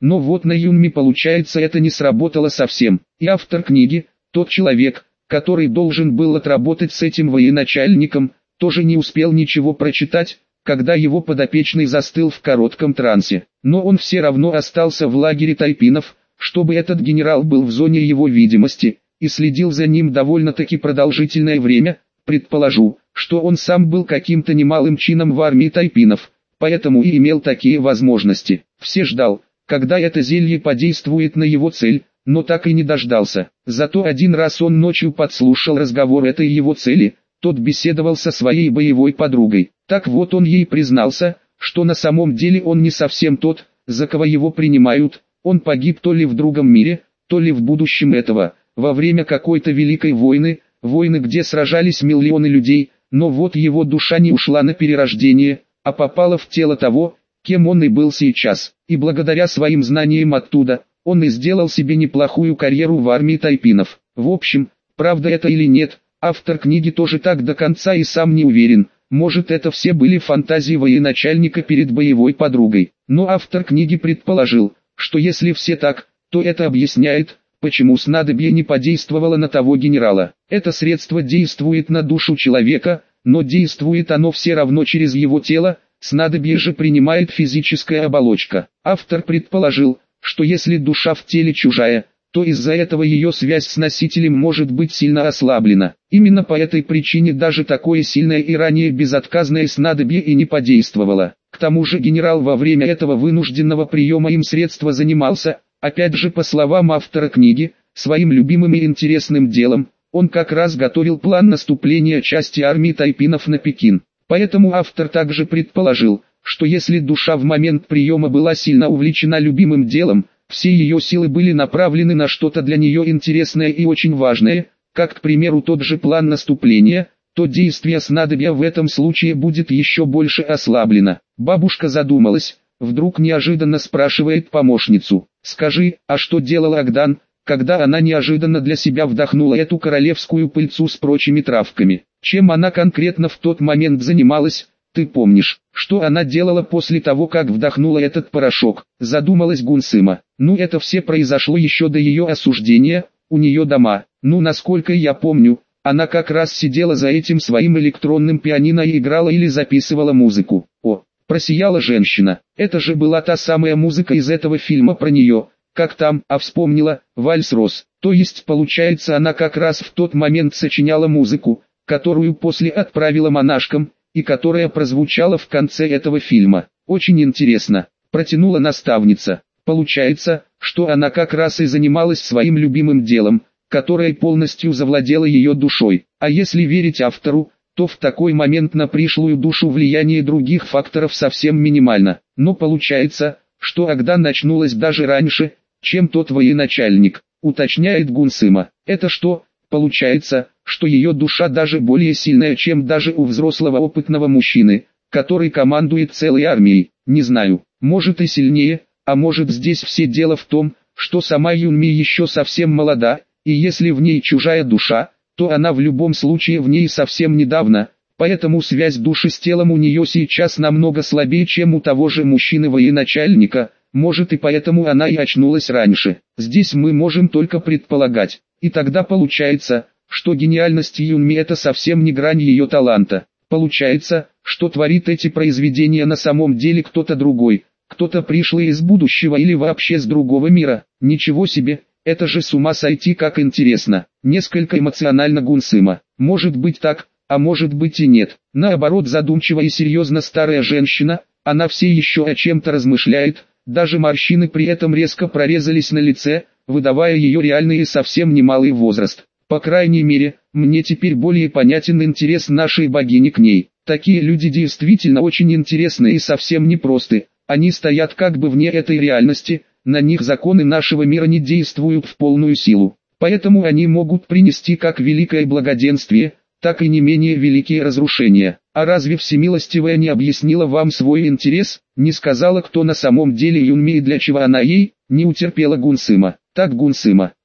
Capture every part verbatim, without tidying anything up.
Но вот на Юнми получается это не сработало совсем. И автор книги, тот человек, который должен был отработать с этим военачальником, тоже не успел ничего прочитать, когда его подопечный застыл в коротком трансе. Но он все равно остался в лагере тайпинов, чтобы этот генерал был в зоне его видимости, и следил за ним довольно-таки продолжительное время. Предположу, что он сам был каким-то немалым чином в армии тайпинов, поэтому и имел такие возможности. Все ждал, когда это зелье подействует на его цель, но так и не дождался. Зато один раз он ночью подслушал разговор этой его цели, тот беседовал со своей боевой подругой. Так вот он ей признался, что на самом деле он не совсем тот, за кого его принимают, он погиб то ли в другом мире, то ли в будущем этого, во время какой-то великой войны, войны, где сражались миллионы людей, но вот его душа не ушла на перерождение, а попала в тело того, кем он и был сейчас, и благодаря своим знаниям оттуда, он и сделал себе неплохую карьеру в армии тайпинов. В общем, правда это или нет, автор книги тоже так до конца и сам не уверен, может это все были фантазии военачальника перед боевой подругой. Но автор книги предположил, что если все так, то это объясняет, почему снадобье не подействовало на того генерала. Это средство действует на душу человека, но действует оно все равно через его тело, снадобье же принимает физическая оболочка. Автор предположил, что если душа в теле чужая, то из-за этого ее связь с носителем может быть сильно ослаблена. Именно по этой причине даже такое сильное и ранее безотказное снадобье и не подействовало. К тому же генерал во время этого вынужденного приема им средства занимался, опять же по словам автора книги, своим любимым и интересным делом, он как раз готовил план наступления части армии тайпинов на Пекин. Поэтому автор также предположил, что если душа в момент приема была сильно увлечена любимым делом, все ее силы были направлены на что-то для нее интересное и очень важное, как, к примеру, тот же план наступления, то действие снадобья в этом случае будет еще больше ослаблено. Бабушка задумалась, вдруг неожиданно спрашивает помощницу: «Скажи, а что делал Агдан, когда она неожиданно для себя вдохнула эту королевскую пыльцу с прочими травками? Чем она конкретно в тот момент занималась? Ты помнишь, что она делала после того, как вдохнула этот порошок?» Задумалась Гунсыма. Ну это все произошло еще до ее осуждения, у нее дома. Ну насколько я помню, она как раз сидела за этим своим электронным пианино и играла или записывала музыку. О, просияла женщина. Это же была та самая музыка из этого фильма про нее. Как там, а вспомнила, вальс Рос. То есть получается она как раз в тот момент сочиняла музыку, которую после отправила монашкам, и которая прозвучала в конце этого фильма. Очень интересно, протянула наставница. Получается, что она как раз и занималась своим любимым делом, которое полностью завладело ее душой. А если верить автору, то в такой момент на пришлую душу влияние других факторов совсем минимально. Но получается, что Агдан начнулась даже раньше, чем тот военачальник, уточняет Гунсыма. Это что? Получается, что ее душа даже более сильная, чем даже у взрослого опытного мужчины, который командует целой армией. Не знаю, может и сильнее, а может здесь все дело в том, что сама Юнми еще совсем молода, и если в ней чужая душа, то она в любом случае в ней совсем недавно, поэтому связь души с телом у нее сейчас намного слабее, чем у того же мужчины-военачальника, может и поэтому она и очнулась раньше. Здесь мы можем только предполагать, и тогда получается, что гениальность Юнми это совсем не грань ее таланта. Получается, что творит эти произведения на самом деле кто-то другой, кто-то пришлый из будущего или вообще с другого мира. Ничего себе, это же с ума сойти как интересно. Несколько эмоционально Гунсыма. Может быть так, а может быть и нет. Наоборот, задумчиво и серьезно старая женщина, она все еще о чем-то размышляет, даже морщины при этом резко прорезались на лице, выдавая ее реальный и совсем немалый возраст. По крайней мере, мне теперь более понятен интерес нашей богини к ней. Такие люди действительно очень интересны и совсем непросты. Они стоят как бы вне этой реальности, на них законы нашего мира не действуют в полную силу. Поэтому они могут принести как великое благоденствие, так и не менее великие разрушения. А разве всемилостивая не объяснила вам свой интерес, не сказала, кто на самом деле Юнми и для чего она ей, не утерпела Гунсыма. Так Гунсыма,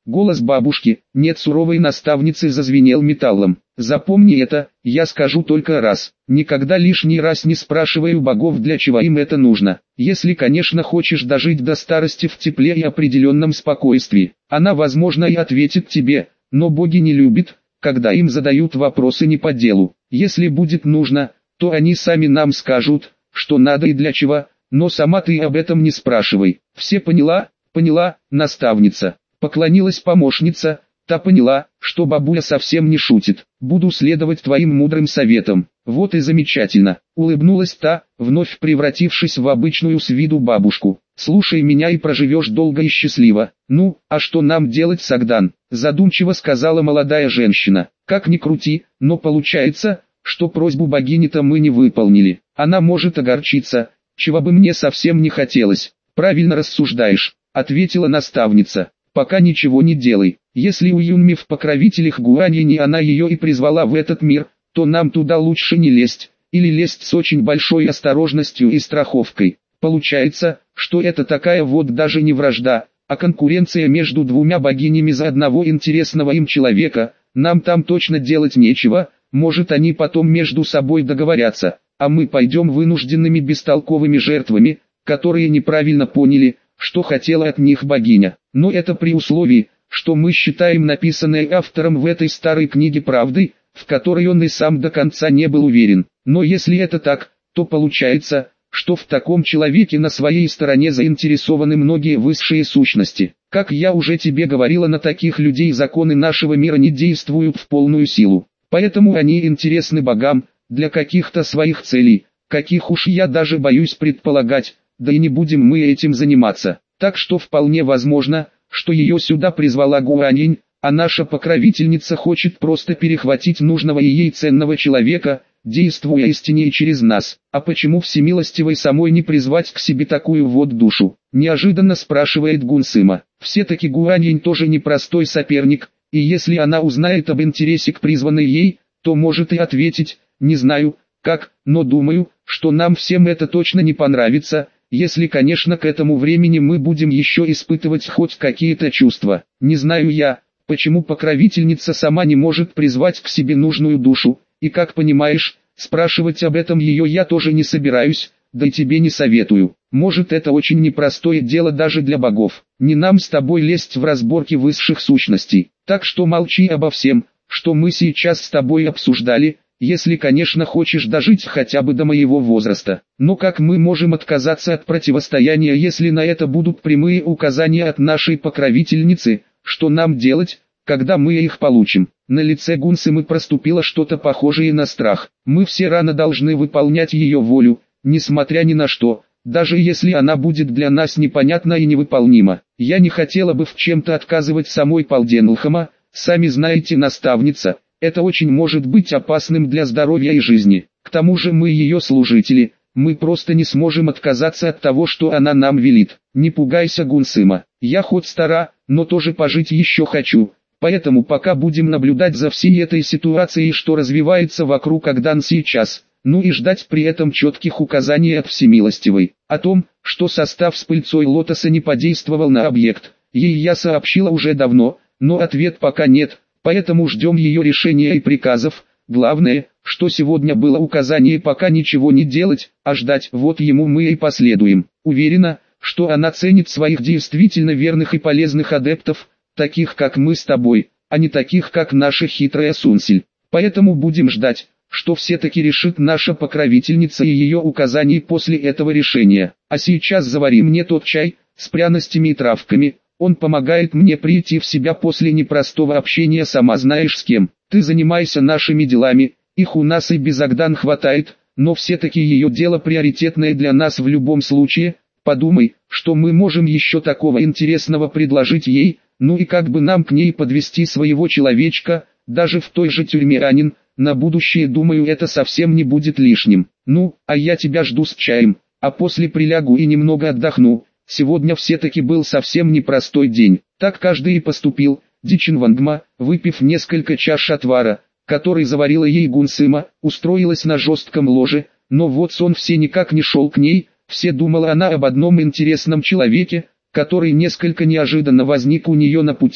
Голос бабушки, нет суровой наставницы, зазвенел металлом. Запомни это, я скажу только раз. Никогда лишний раз не спрашивай у богов, для чего им это нужно. Если, конечно, хочешь дожить до старости в тепле и определенном спокойствии. Она, возможно, и ответит тебе, но боги не любят, когда им задают вопросы не по делу. Если будет нужно, то они сами нам скажут, что надо и для чего, но сама ты об этом не спрашивай. Все поняла? Поняла, наставница. Поклонилась помощница, та поняла, что бабуля совсем не шутит. Буду следовать твоим мудрым советам. Вот и замечательно. Улыбнулась та, вновь превратившись в обычную с виду бабушку. Слушай меня и проживешь долго и счастливо. Ну, а что нам делать, Сагдан? Задумчиво сказала молодая женщина. Как ни крути, но получается, что просьбу богини-то мы не выполнили. Она может огорчиться, чего бы мне совсем не хотелось. Правильно рассуждаешь, ответила наставница. Пока ничего не делай. Если у Юнми в покровителях Гуаньини она ее и призвала в этот мир, то нам туда лучше не лезть, или лезть с очень большой осторожностью и страховкой. Получается, что это такая вот даже не вражда, а конкуренция между двумя богинями за одного интересного им человека. Нам там точно делать нечего, может они потом между собой договорятся, а мы пойдем вынужденными бестолковыми жертвами, которые неправильно поняли, что хотела от них богиня. Но это при условии, что мы считаем написанное автором в этой старой книге правдой, в которой он и сам до конца не был уверен. Но если это так, то получается, что в таком человеке на своей стороне заинтересованы многие высшие сущности. Как я уже тебе говорила, на таких людей законы нашего мира не действуют в полную силу. Поэтому они интересны богам, для каких-то своих целей, каких уж я даже боюсь предполагать, да и не будем мы этим заниматься. Так что вполне возможно, что ее сюда призвала Гуаньинь, а наша покровительница хочет просто перехватить нужного ей ценного человека, действуя истиннее через нас. А почему всемилостивой самой не призвать к себе такую вот душу? Неожиданно спрашивает Гунсыма. Все-таки Гуаньинь тоже непростой соперник, и если она узнает об интересе к призванной ей, то может и ответить, не знаю, как, но думаю, что нам всем это точно не понравится, если, конечно, к этому времени мы будем еще испытывать хоть какие-то чувства. Не знаю я, почему покровительница сама не может призвать к себе нужную душу, и как понимаешь, спрашивать об этом ее я тоже не собираюсь, да и тебе не советую. Может, это очень непростое дело даже для богов. Не нам с тобой лезть в разборки высших сущностей. Так что молчи обо всем, что мы сейчас с тобой обсуждали, если, конечно, хочешь дожить хотя бы до моего возраста. Но как мы можем отказаться от противостояния, если на это будут прямые указания от нашей покровительницы, что нам делать, когда мы их получим? На лице Гунсымы проступило что-то похожее на страх. Мы все рано должны выполнять ее волю, несмотря ни на что, даже если она будет для нас непонятна и невыполнима. Я не хотела бы в чем-то отказывать самой Палденлхама, сами знаете, наставница. Это очень может быть опасным для здоровья и жизни. К тому же мы ее служители, мы просто не сможем отказаться от того, что она нам велит. Не пугайся, Гунсыма, я хоть стара, но тоже пожить еще хочу. Поэтому пока будем наблюдать за всей этой ситуацией, что развивается вокруг Агдан сейчас, ну и ждать при этом четких указаний от Всемилостивой. О том, что состав с пыльцой лотоса не подействовал на объект, ей я сообщила уже давно, но ответ пока нет. Поэтому ждем ее решения и приказов. Главное, что сегодня было указание пока ничего не делать, а ждать. Вот ему мы и последуем. Уверена, что она ценит своих действительно верных и полезных адептов, таких как мы с тобой, а не таких как наша хитрая Сунсиль. Поэтому будем ждать, что все-таки решит наша покровительница и ее указаний после этого решения. А сейчас завари мне тот чай с пряностями и травками. Он помогает мне прийти в себя после непростого общения, сама знаешь с кем. Ты занимайся нашими делами, их у нас и без Агдан хватает, но все-таки ее дело приоритетное для нас в любом случае. Подумай, что мы можем еще такого интересного предложить ей, ну и как бы нам к ней подвести своего человечка, даже в той же тюрьме Анин. На будущее, думаю, это совсем не будет лишним. Ну, а я тебя жду с чаем, а после прилягу и немного отдохну. Сегодня все-таки был совсем непростой день. Так каждый и поступил. Дичинвангма, выпив несколько чаш отвара, который заварила ей Гунсыма, устроилась на жестком ложе, но вот сон все никак не шел к ней. Все думала она об одном интересном человеке, который несколько неожиданно возник у нее на пути,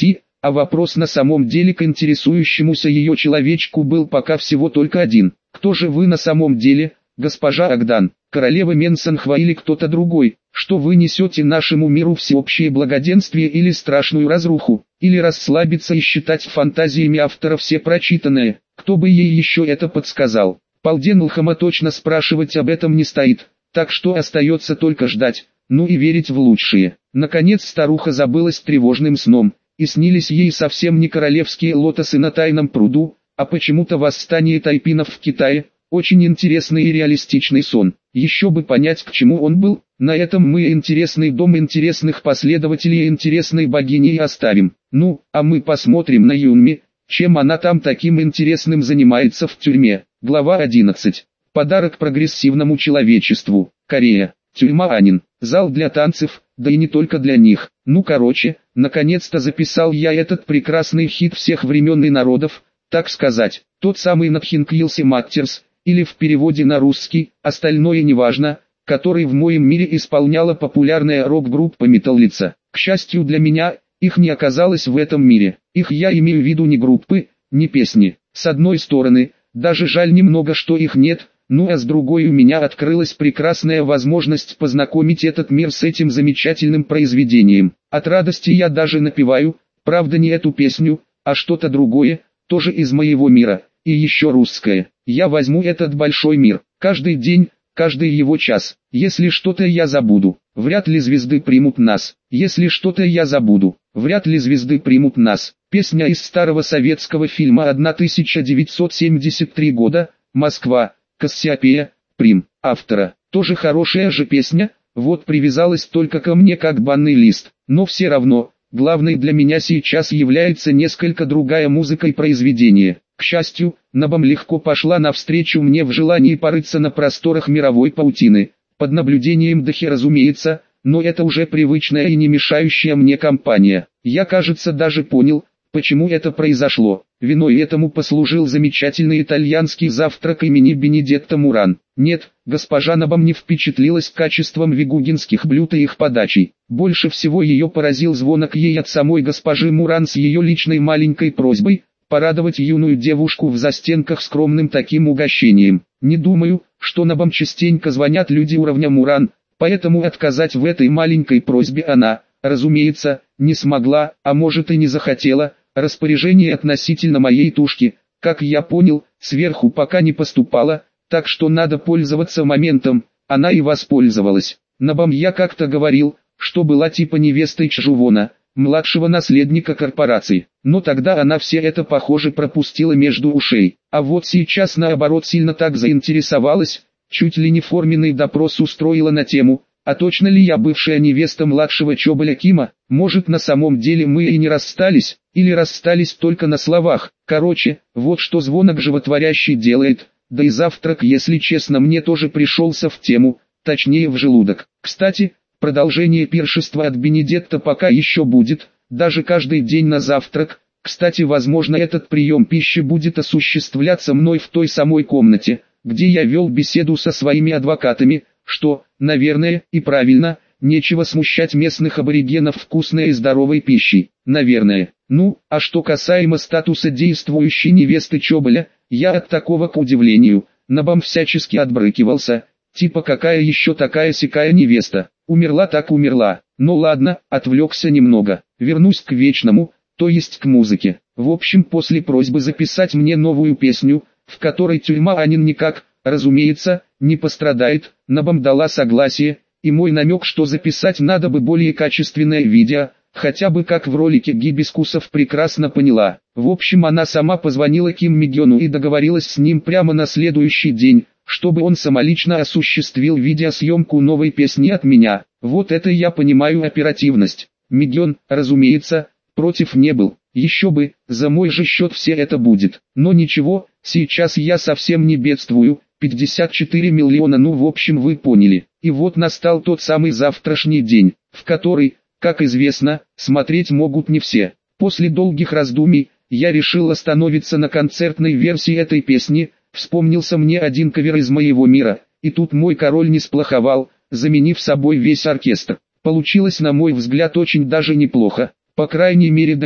а вопрос на самом деле к интересующемуся ее человечку был пока всего только один. Кто же вы на самом деле, госпожа Агдан, королева Менсанхва или кто-то другой, что вы несете нашему миру всеобщее благоденствие или страшную разруху, или расслабиться и считать фантазиями автора все прочитанное, кто бы ей еще это подсказал. Полденлхама точно спрашивать об этом не стоит, так что остается только ждать, ну и верить в лучшее. Наконец старуха забылась тревожным сном, и снились ей совсем не королевские лотосы на тайном пруду, а почему-то восстание тайпинов в Китае. Очень интересный и реалистичный сон. Еще бы понять, к чему он был. На этом мы интересный дом интересных последователей интересной богини и оставим. Ну, а мы посмотрим на Юнми, чем она там таким интересным занимается в тюрьме. Глава одиннадцать. Подарок прогрессивному человечеству. Корея. Тюрьма Анин. Зал для танцев, да и не только для них. Ну короче, наконец-то записал я этот прекрасный хит всех времен и народов, так сказать. Тот самый Надхинквилси Маттерс, или в переводе на русский, остальное неважно, который в моем мире исполняла популярная рок-группа Металлица. К счастью для меня, их не оказалось в этом мире. Их я имею в виду не группы, не песни. С одной стороны, даже жаль немного, что их нет, ну а с другой у меня открылась прекрасная возможность познакомить этот мир с этим замечательным произведением. От радости я даже напеваю, правда не эту песню, а что-то другое, тоже из моего мира, и еще русское. Я возьму этот большой мир, каждый день, каждый его час. Если что-то я забуду, вряд ли звезды примут нас. Если что-то я забуду, вряд ли звезды примут нас. Песня из старого советского фильма тысяча девятьсот семьдесят третьего года, Москва, Кассиопея, Прим, автора. Тоже хорошая же песня, вот привязалась только ко мне как банный лист. Но все равно, главной для меня сейчас является несколько другая музыка и произведение. К счастью, Набам легко пошла навстречу мне в желании порыться на просторах мировой паутины, под наблюдением Дахи разумеется, но это уже привычная и не мешающая мне компания. Я, кажется, даже понял, почему это произошло. Виной этому послужил замечательный итальянский завтрак имени Бенедетто Муран. Нет, госпожа Набам не впечатлилась качеством вигугинских блюд и их подачей. Больше всего ее поразил звонок ей от самой госпожи Муран с ее личной маленькой просьбой порадовать юную девушку в застенках скромным таким угощением. Не думаю, что Набам частенько звонят люди уровня Муран, поэтому отказать в этой маленькой просьбе она, разумеется, не смогла, а может и не захотела. Распоряжение относительно моей тушки, как я понял, сверху пока не поступало, так что надо пользоваться моментом. Она и воспользовалась. Набам я как-то говорил, что была типа невестой Чжувона, младшего наследника корпорации, но тогда она все это похоже пропустила между ушей, а вот сейчас наоборот сильно так заинтересовалась, чуть ли не форменный допрос устроила на тему, а точно ли я бывшая невеста младшего Чоболя Кима, может на самом деле мы и не расстались, или расстались только на словах. Короче, вот что звонок животворящий делает, да и завтрак, если честно, мне тоже пришелся в тему, точнее в желудок. Кстати, продолжение пиршества от Бенедетто пока еще будет, даже каждый день на завтрак. Кстати, возможно, этот прием пищи будет осуществляться мной в той самой комнате, где я вел беседу со своими адвокатами, что, наверное, и правильно, нечего смущать местных аборигенов вкусной и здоровой пищей, наверное. Ну, а что касаемо статуса действующей невесты Чоболя, я от такого, к удивлению, Набам всячески отбрыкивался, типа какая еще такая-сякая невеста. Умерла так умерла. Ну ладно, отвлекся немного. Вернусь к вечному, то есть к музыке. В общем, после просьбы записать мне новую песню, в которой тюрьма Анин никак, разумеется, не пострадает, Набам дала согласие, и мой намек, что записать надо бы более качественное видео, хотя бы как в ролике Гибискусов, прекрасно поняла. В общем, она сама позвонила Ким Мигёну и договорилась с ним прямо на следующий день, чтобы он самолично осуществил видеосъемку новой песни от меня. Вот это я понимаю оперативность. Мигён, разумеется, против не был. Еще бы, за мой же счет все это будет. Но ничего, сейчас я совсем не бедствую. пятьдесят четыре миллиона, ну в общем вы поняли. И вот настал тот самый завтрашний день, в который, как известно, смотреть могут не все. После долгих раздумий, я решил остановиться на концертной версии этой песни. Вспомнился мне один кавер из моего мира, и тут мой король не сплоховал, заменив собой весь оркестр. Получилось, на мой взгляд, очень даже неплохо. По крайней мере Дахе,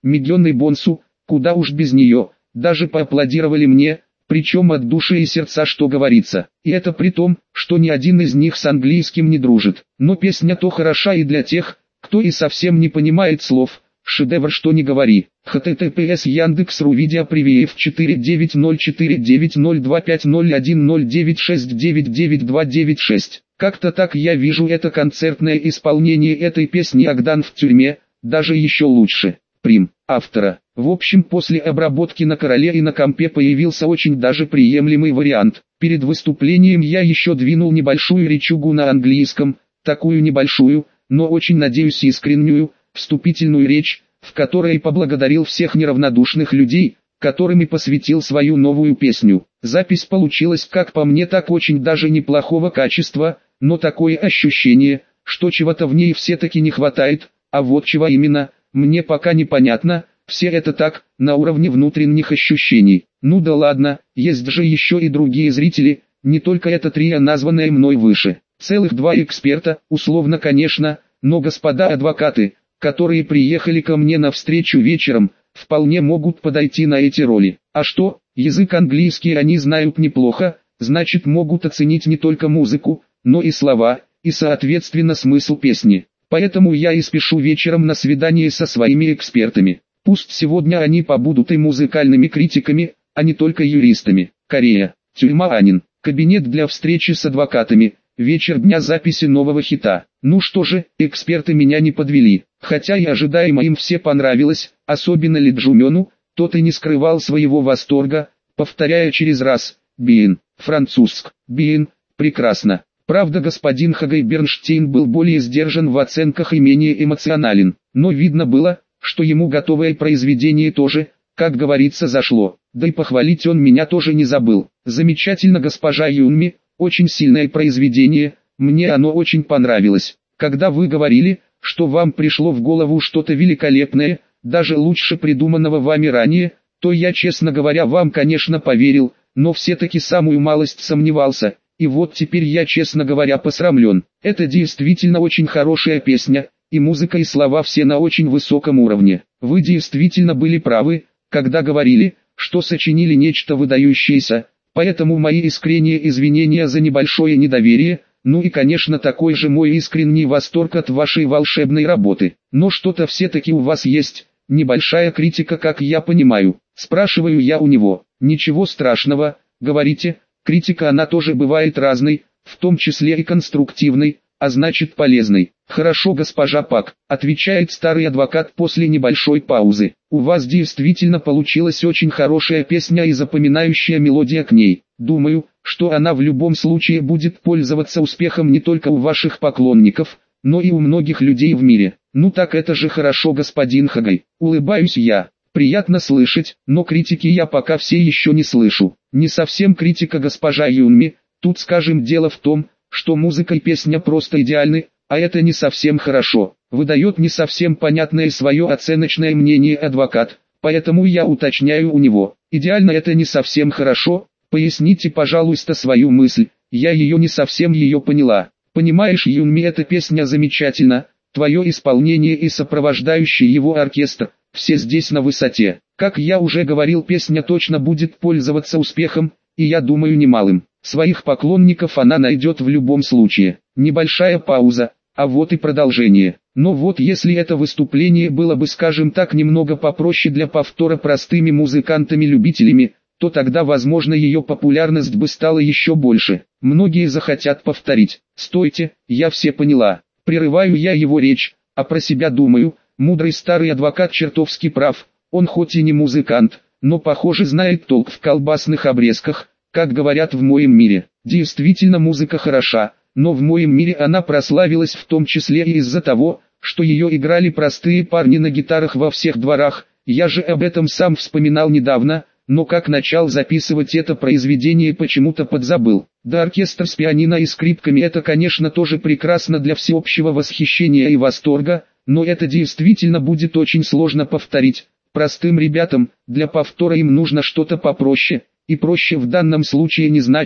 Мегионной Бонсу, куда уж без нее, даже поаплодировали мне, причем от души и сердца, что говорится. И это при том, что ни один из них с английским не дружит. Но песня то хороша и для тех, кто и совсем не понимает слов. Шедевр, что не говори. https Яндекс.ру видео привиев четыре девять ноль четыре девять ноль два пять ноль один ноль девять шесть девять девять два девять шесть. Как-то так я вижу это концертное исполнение этой песни Агдан в тюрьме, даже еще лучше. Прим. Автора. В общем, после обработки на короле и на компе появился очень даже приемлемый вариант. Перед выступлением я еще двинул небольшую речугу на английском, такую небольшую, но очень надеюсь искреннюю, вступительную речь, в которой поблагодарил всех неравнодушных людей, которым и посвятил свою новую песню. Запись получилась, как по мне, так очень даже неплохого качества, но такое ощущение, что чего-то в ней все-таки не хватает, а вот чего именно, мне пока непонятно, все это так, на уровне внутренних ощущений. Ну да ладно, есть же еще и другие зрители, не только это трио, названное мной выше. Целых два эксперта, условно конечно, но господа адвокаты, которые приехали ко мне на встречу вечером, вполне могут подойти на эти роли. А что, язык английский они знают неплохо, значит могут оценить не только музыку, но и слова, и соответственно смысл песни. Поэтому я и спешу вечером на свидание со своими экспертами. Пусть сегодня они побудут и музыкальными критиками, а не только юристами. Корея, тюрьма Анин, кабинет для встречи с адвокатами, вечер дня записи нового хита. Ну что же, эксперты меня не подвели. Хотя и ожидаемо им все понравилось, особенно Ли Джумёну, тот и не скрывал своего восторга, повторяя через раз: «Биен, французск, биен, прекрасно». Правда, господин Хагай Бернштейн был более сдержан в оценках и менее эмоционален, но видно было, что ему готовое произведение тоже, как говорится, зашло. Да и похвалить он меня тоже не забыл. Замечательно, госпожа Юнми, очень сильное произведение, мне оно очень понравилось. Когда вы говорили, что вам пришло в голову что-то великолепное, даже лучше придуманного вами ранее, то я, честно говоря, вам, конечно, поверил, но все-таки самую малость сомневался, и вот теперь я, честно говоря, посрамлен. Это действительно очень хорошая песня, и музыка и слова все на очень высоком уровне. Вы действительно были правы, когда говорили, что сочинили нечто выдающееся, поэтому мои искренние извинения за небольшое недоверие. Ну и конечно такой же мой искренний восторг от вашей волшебной работы. Но что-то все-таки у вас есть, небольшая критика, как я понимаю. Спрашиваю я у него. Ничего страшного, говорите, критика она тоже бывает разной, в том числе и конструктивной, а значит полезной. Хорошо, госпожа Пак, отвечает старый адвокат после небольшой паузы. У вас действительно получилась очень хорошая песня и запоминающая мелодия к ней. Думаю, что она в любом случае будет пользоваться успехом не только у ваших поклонников, но и у многих людей в мире. Ну так это же хорошо, господин Хагай. Улыбаюсь я. Приятно слышать, но критики я пока все еще не слышу. Не совсем критика, госпожа Юнми. Тут, скажем, дело в том, что музыка и песня просто идеальны, а это не совсем хорошо. Выдает не совсем понятное свое оценочное мнение адвокат, поэтому я уточняю у него. Идеально это не совсем хорошо. Поясните, пожалуйста, свою мысль, я ее не совсем ее поняла. Понимаешь, Юнми, эта песня замечательна, твое исполнение и сопровождающий его оркестр, все здесь на высоте. Как я уже говорил, песня точно будет пользоваться успехом, и я думаю немалым. Своих поклонников она найдет в любом случае. Небольшая пауза, а вот и продолжение. Но вот если это выступление было бы, скажем так, немного попроще для повтора простыми музыкантами-любителями, то тогда, возможно, ее популярность бы стала еще больше. Многие захотят повторить. Стойте, я все поняла. Прерываю я его речь, а про себя думаю, мудрый старый адвокат чертовски прав. Он хоть и не музыкант, но похоже знает толк в колбасных обрезках, как говорят в моем мире. Действительно, музыка хороша, но в моем мире она прославилась в том числе и из-за того, что ее играли простые парни на гитарах во всех дворах. Я же об этом сам вспоминал недавно, но как начал записывать это произведение, почему-то подзабыл. Да, оркестр с пианино и скрипками — это, конечно, тоже прекрасно для всеобщего восхищения и восторга, но это действительно будет очень сложно повторить. Простым ребятам, для повтора им нужно что-то попроще, и проще в данном случае не значит,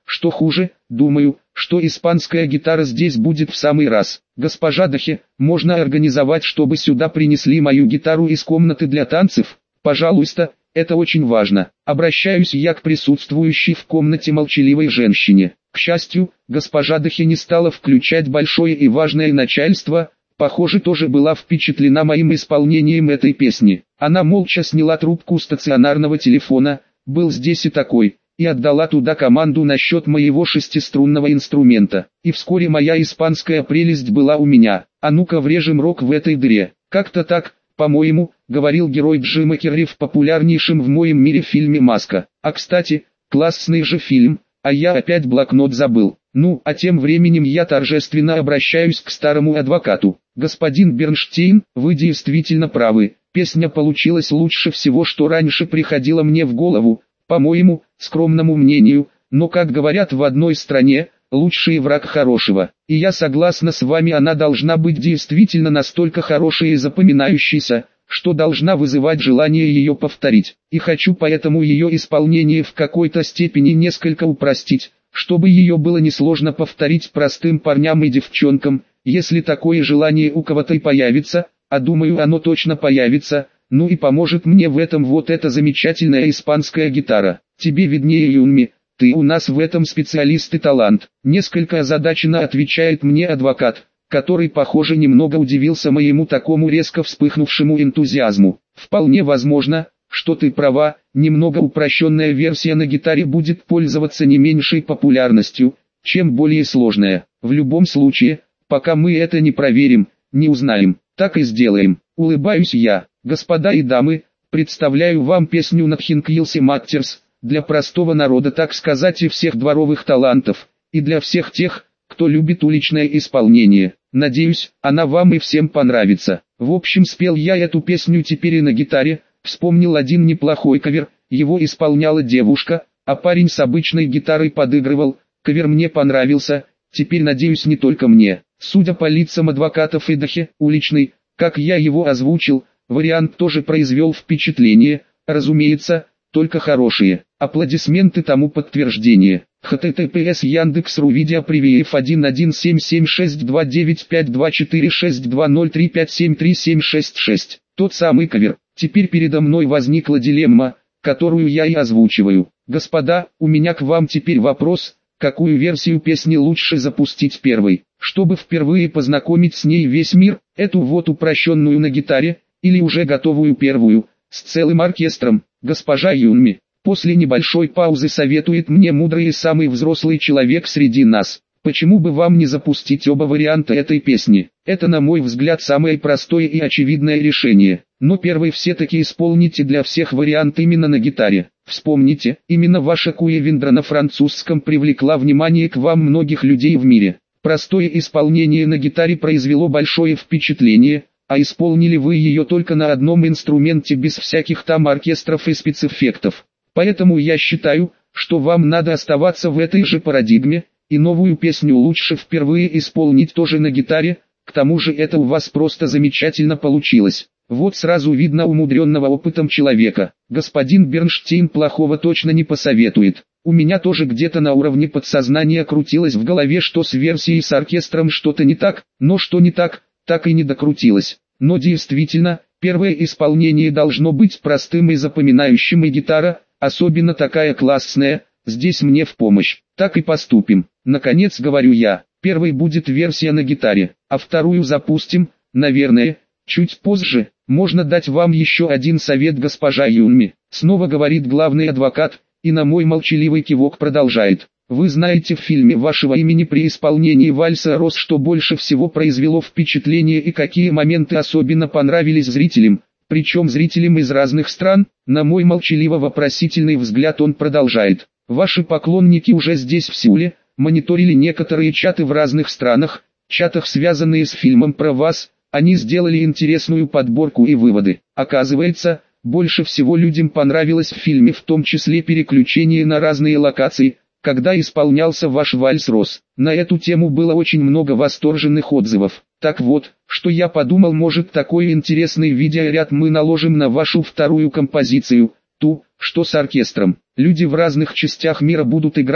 что хуже, думаю, что испанская гитара здесь будет в самый раз. Госпожа Дахи, можно организовать, чтобы сюда принесли мою гитару из комнаты для танцев? Пожалуйста, это очень важно. Обращаюсь я к присутствующей в комнате молчаливой женщине. К счастью, госпожа Дахи не стала включать большое и важное начальство, похоже, тоже была впечатлена моим исполнением этой песни. Она молча сняла трубку стационарного телефона, был здесь и такой, и отдала туда команду насчет моего шестиструнного инструмента. И вскоре моя испанская прелесть была у меня. А ну-ка врежем рог в этой дыре. Как-то так, по-моему, говорил герой Джима Керри в популярнейшем в моем мире фильме «Маска». А кстати, классный же фильм, а я опять блокнот забыл. Ну, а тем временем я торжественно обращаюсь к старому адвокату. Господин Бернштейн, вы действительно правы. Песня получилась лучше всего, что раньше приходило мне в голову, по моему скромному мнению, но, как говорят в одной стране, лучший враг хорошего. И я согласна с вами, она должна быть действительно настолько хорошей и запоминающейся, что должна вызывать желание ее повторить. И хочу поэтому ее исполнение в какой-то степени несколько упростить, чтобы ее было несложно повторить простым парням и девчонкам, если такое желание у кого-то и появится, а думаю, оно точно появится. Ну и поможет мне в этом вот эта замечательная испанская гитара. Тебе виднее, Юнми, ты у нас в этом специалист и талант. Несколько озадаченно отвечает мне адвокат, который, похоже, немного удивился моему такому резко вспыхнувшему энтузиазму. Вполне возможно, что ты права, немного упрощенная версия на гитаре будет пользоваться не меньшей популярностью, чем более сложная. В любом случае, пока мы это не проверим, не узнаем, так и сделаем. Улыбаюсь я. Господа и дамы, представляю вам песню Nothing Else Matters, для простого народа, так сказать, и всех дворовых талантов, и для всех тех, кто любит уличное исполнение. Надеюсь, она вам и всем понравится. В общем, спел я эту песню теперь и на гитаре, вспомнил один неплохой кавер, его исполняла девушка, а парень с обычной гитарой подыгрывал, кавер мне понравился, теперь надеюсь не только мне. Судя по лицам адвокатов и Дахи, уличный, как я его озвучил, вариант тоже произвел впечатление, разумеется, только хорошие. Аплодисменты тому подтверждение. https Яндекс.ру видео привиев один один семь семь шесть два девять пять два четыре шесть два ноль три пять семь три семь шесть шесть. Тот самый кавер. Теперь передо мной возникла дилемма, которую я и озвучиваю. Господа, у меня к вам теперь вопрос, какую версию песни лучше запустить первой, чтобы впервые познакомить с ней весь мир, эту вот упрощенную на гитаре, или уже готовую первую, с целым оркестром. Госпожа Юнми, после небольшой паузы советует мне мудрый и самый взрослый человек среди нас. Почему бы вам не запустить оба варианта этой песни? Это, на мой взгляд, самое простое и очевидное решение. Но первый все-таки исполните для всех вариант именно на гитаре. Вспомните, именно ваша куевиндра на французском привлекла внимание к вам многих людей в мире. Простое исполнение на гитаре произвело большое впечатление, а исполнили вы ее только на одном инструменте без всяких там оркестров и спецэффектов. Поэтому я считаю, что вам надо оставаться в этой же парадигме, и новую песню лучше впервые исполнить тоже на гитаре, к тому же это у вас просто замечательно получилось. Вот сразу видно умудренного опытом человека. Господин Бернштейн плохого точно не посоветует. У меня тоже где-то на уровне подсознания крутилось в голове, что с версией с оркестром что-то не так, но что не так, так и не докрутилось. Но действительно, первое исполнение должно быть простым и запоминающим, и гитара, особенно такая классная, здесь мне в помощь. Так и поступим. Наконец говорю я, первой будет версия на гитаре, а вторую запустим, наверное, чуть позже. Можно дать вам еще один совет, госпожа Юнми. Снова говорит главный адвокат, и на мой молчаливый кивок продолжает. Вы знаете в фильме вашего имени при исполнении вальса «Рос» что больше всего произвело впечатление и какие моменты особенно понравились зрителям, причем зрителям из разных стран? На мой молчаливо-вопросительный взгляд он продолжает. Ваши поклонники уже здесь в Сеуле, мониторили некоторые чаты в разных странах, чатах, связанные с фильмом про вас, они сделали интересную подборку и выводы. Оказывается, больше всего людям понравилось в фильме в том числе переключение на разные локации, когда исполнялся ваш вальс «Рос». На эту тему было очень много восторженных отзывов. Так вот, что я подумал, может такой интересный видеоряд мы наложим на вашу вторую композицию, ту, что с оркестром. Люди в разных частях мира будут играть,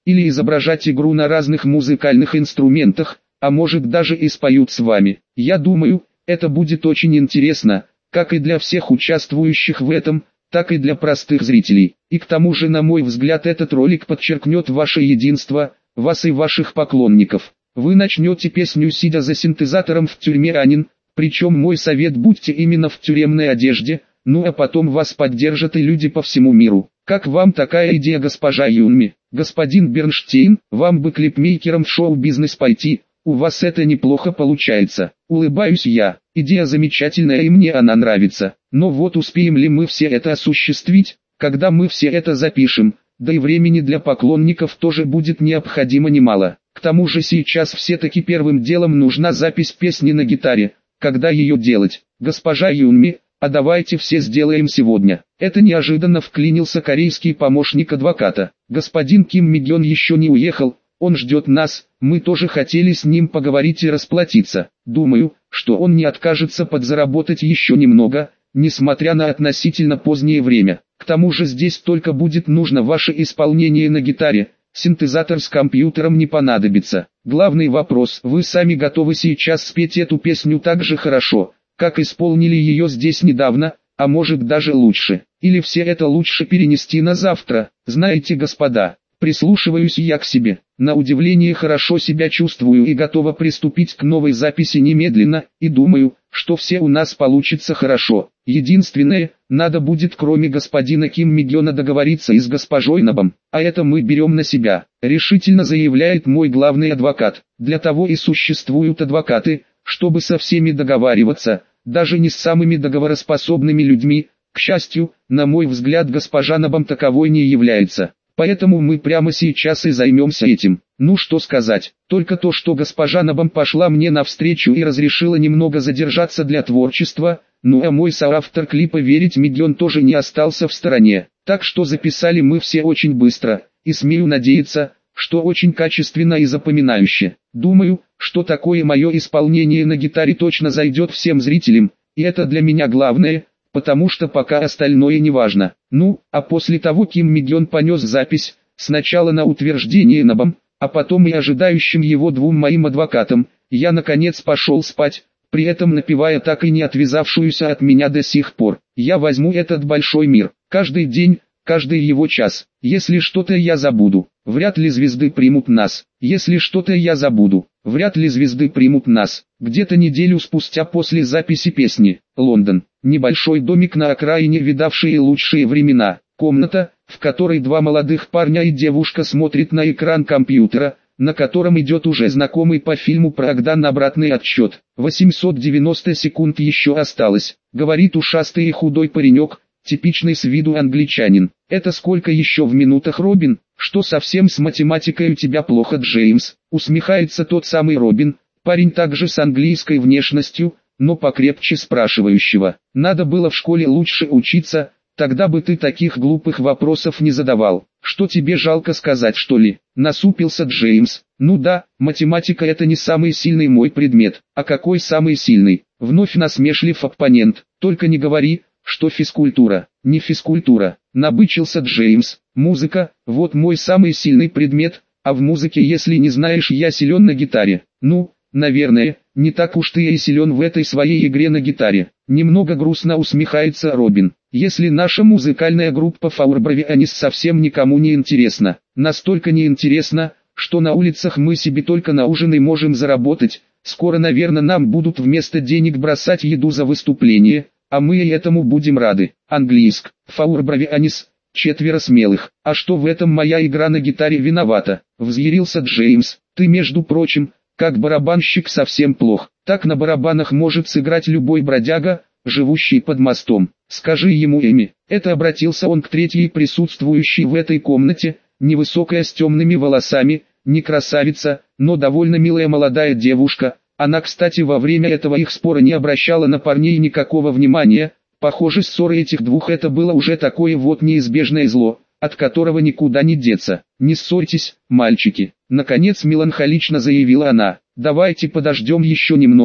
или изображать игру на разных музыкальных инструментах, а может даже и споют с вами. Я думаю, это будет очень интересно, как и для всех участвующих в этом, так и для простых зрителей. И к тому же, на мой взгляд, этот ролик подчеркнет ваше единство, вас и ваших поклонников. Вы начнете песню сидя за синтезатором в тюрьме ранен, причем мой совет: будьте именно в тюремной одежде, ну а потом вас поддержат и люди по всему миру. Как вам такая идея, госпожа Юнми? Господин Бернштейн, вам бы клипмейкером в шоу-бизнес пойти, у вас это неплохо получается. Улыбаюсь я, идея замечательная и мне она нравится, но вот успеем ли мы все это осуществить, когда мы все это запишем, да и времени для поклонников тоже будет необходимо немало. К тому же сейчас все-таки первым делом нужна запись песни на гитаре, когда ее делать? Госпожа Юнми, а давайте все сделаем сегодня. Это неожиданно вклинился корейский помощник адвоката. Господин Ким Мигён еще не уехал, он ждет нас, мы тоже хотели с ним поговорить и расплатиться. Думаю, что он не откажется подзаработать еще немного, несмотря на относительно позднее время. К тому же здесь только будет нужно ваше исполнение на гитаре, синтезатор с компьютером не понадобится. Главный вопрос: вы сами готовы сейчас спеть эту песню так же хорошо, как исполнили ее здесь недавно, а может даже лучше? Или все это лучше перенести на завтра? Знаете, господа, прислушиваюсь я к себе, на удивление хорошо себя чувствую и готова приступить к новой записи немедленно, и думаю, что все у нас получится хорошо. Единственное, надо будет кроме господина Ким Мигёна договориться и с госпожой Набом, а это мы берем на себя, решительно заявляет мой главный адвокат. Для того и существуют адвокаты, чтобы со всеми договариваться, даже не с самыми договороспособными людьми. К счастью, на мой взгляд, госпожа Набом таковой не является. Поэтому мы прямо сейчас и займемся этим. Ну что сказать, только то, что госпожа Набом пошла мне навстречу и разрешила немного задержаться для творчества, ну а мой соавтор клипа Верить Мигён тоже не остался в стороне. Так что записали мы все очень быстро, и смею надеяться, что очень качественно и запоминающе. Думаю, что такое мое исполнение на гитаре точно зайдет всем зрителям, и это для меня главное, потому что пока остальное не важно. Ну, а после того Ким Мигён понес запись, сначала на утверждение Набом, а потом и ожидающим его двум моим адвокатам, я наконец пошел спать, при этом напевая так и не отвязавшуюся от меня до сих пор: я возьму этот большой мир, каждый день, каждый его час. Если что-то я забуду, вряд ли звезды примут нас. Если что-то я забуду, вряд ли звезды примут нас. Где-то неделю спустя после записи песни, Лондон. Небольшой домик на окраине, видавшие лучшие времена. Комната, в которой два молодых парня и девушка смотрят на экран компьютера, на котором идет уже знакомый по фильму про Агдан обратный отсчет. восемьсот девяносто секунд еще осталось, говорит ушастый и худой паренек, типичный с виду англичанин. Это сколько еще в минутах, Робин? Что совсем с математикой у тебя плохо, Джеймс? Усмехается тот самый Робин, парень также с английской внешностью, но покрепче спрашивающего. Надо было в школе лучше учиться, тогда бы ты таких глупых вопросов не задавал. Что тебе жалко сказать, что ли? Насупился Джеймс. Ну да, математика это не самый сильный мой предмет. А какой самый сильный? Вновь насмешлив оппонент. Только не говори, что физкультура. Не физкультура. Набычился Джеймс. Музыка, вот мой самый сильный предмет, а в музыке, если не знаешь, я силен на гитаре. Ну, наверное, не так уж ты и силен в этой своей игре на гитаре. Немного грустно усмехается Робин. Если наша музыкальная группа Four Bravianis совсем никому не интересна, настолько не интересна, что на улицах мы себе только на ужин и можем заработать, скоро, наверное, нам будут вместо денег бросать еду за выступление, а мы и этому будем рады. Английск, Four Bravianis, четверо смелых. А что в этом моя игра на гитаре виновата? Взъярился Джеймс. Ты, между прочим, как барабанщик совсем плох. Так на барабанах может сыграть любой бродяга, живущий под мостом. Скажи ему, Эми. Это обратился он к третьей присутствующей в этой комнате, невысокая с темными волосами, не красавица, но довольно милая молодая девушка. Она, кстати, во время этого их спора не обращала на парней никакого внимания. Похоже, ссора этих двух это было уже такое вот неизбежное зло, от которого никуда не деться. Не ссорьтесь, мальчики. Наконец меланхолично заявила она. Давайте подождем еще немного,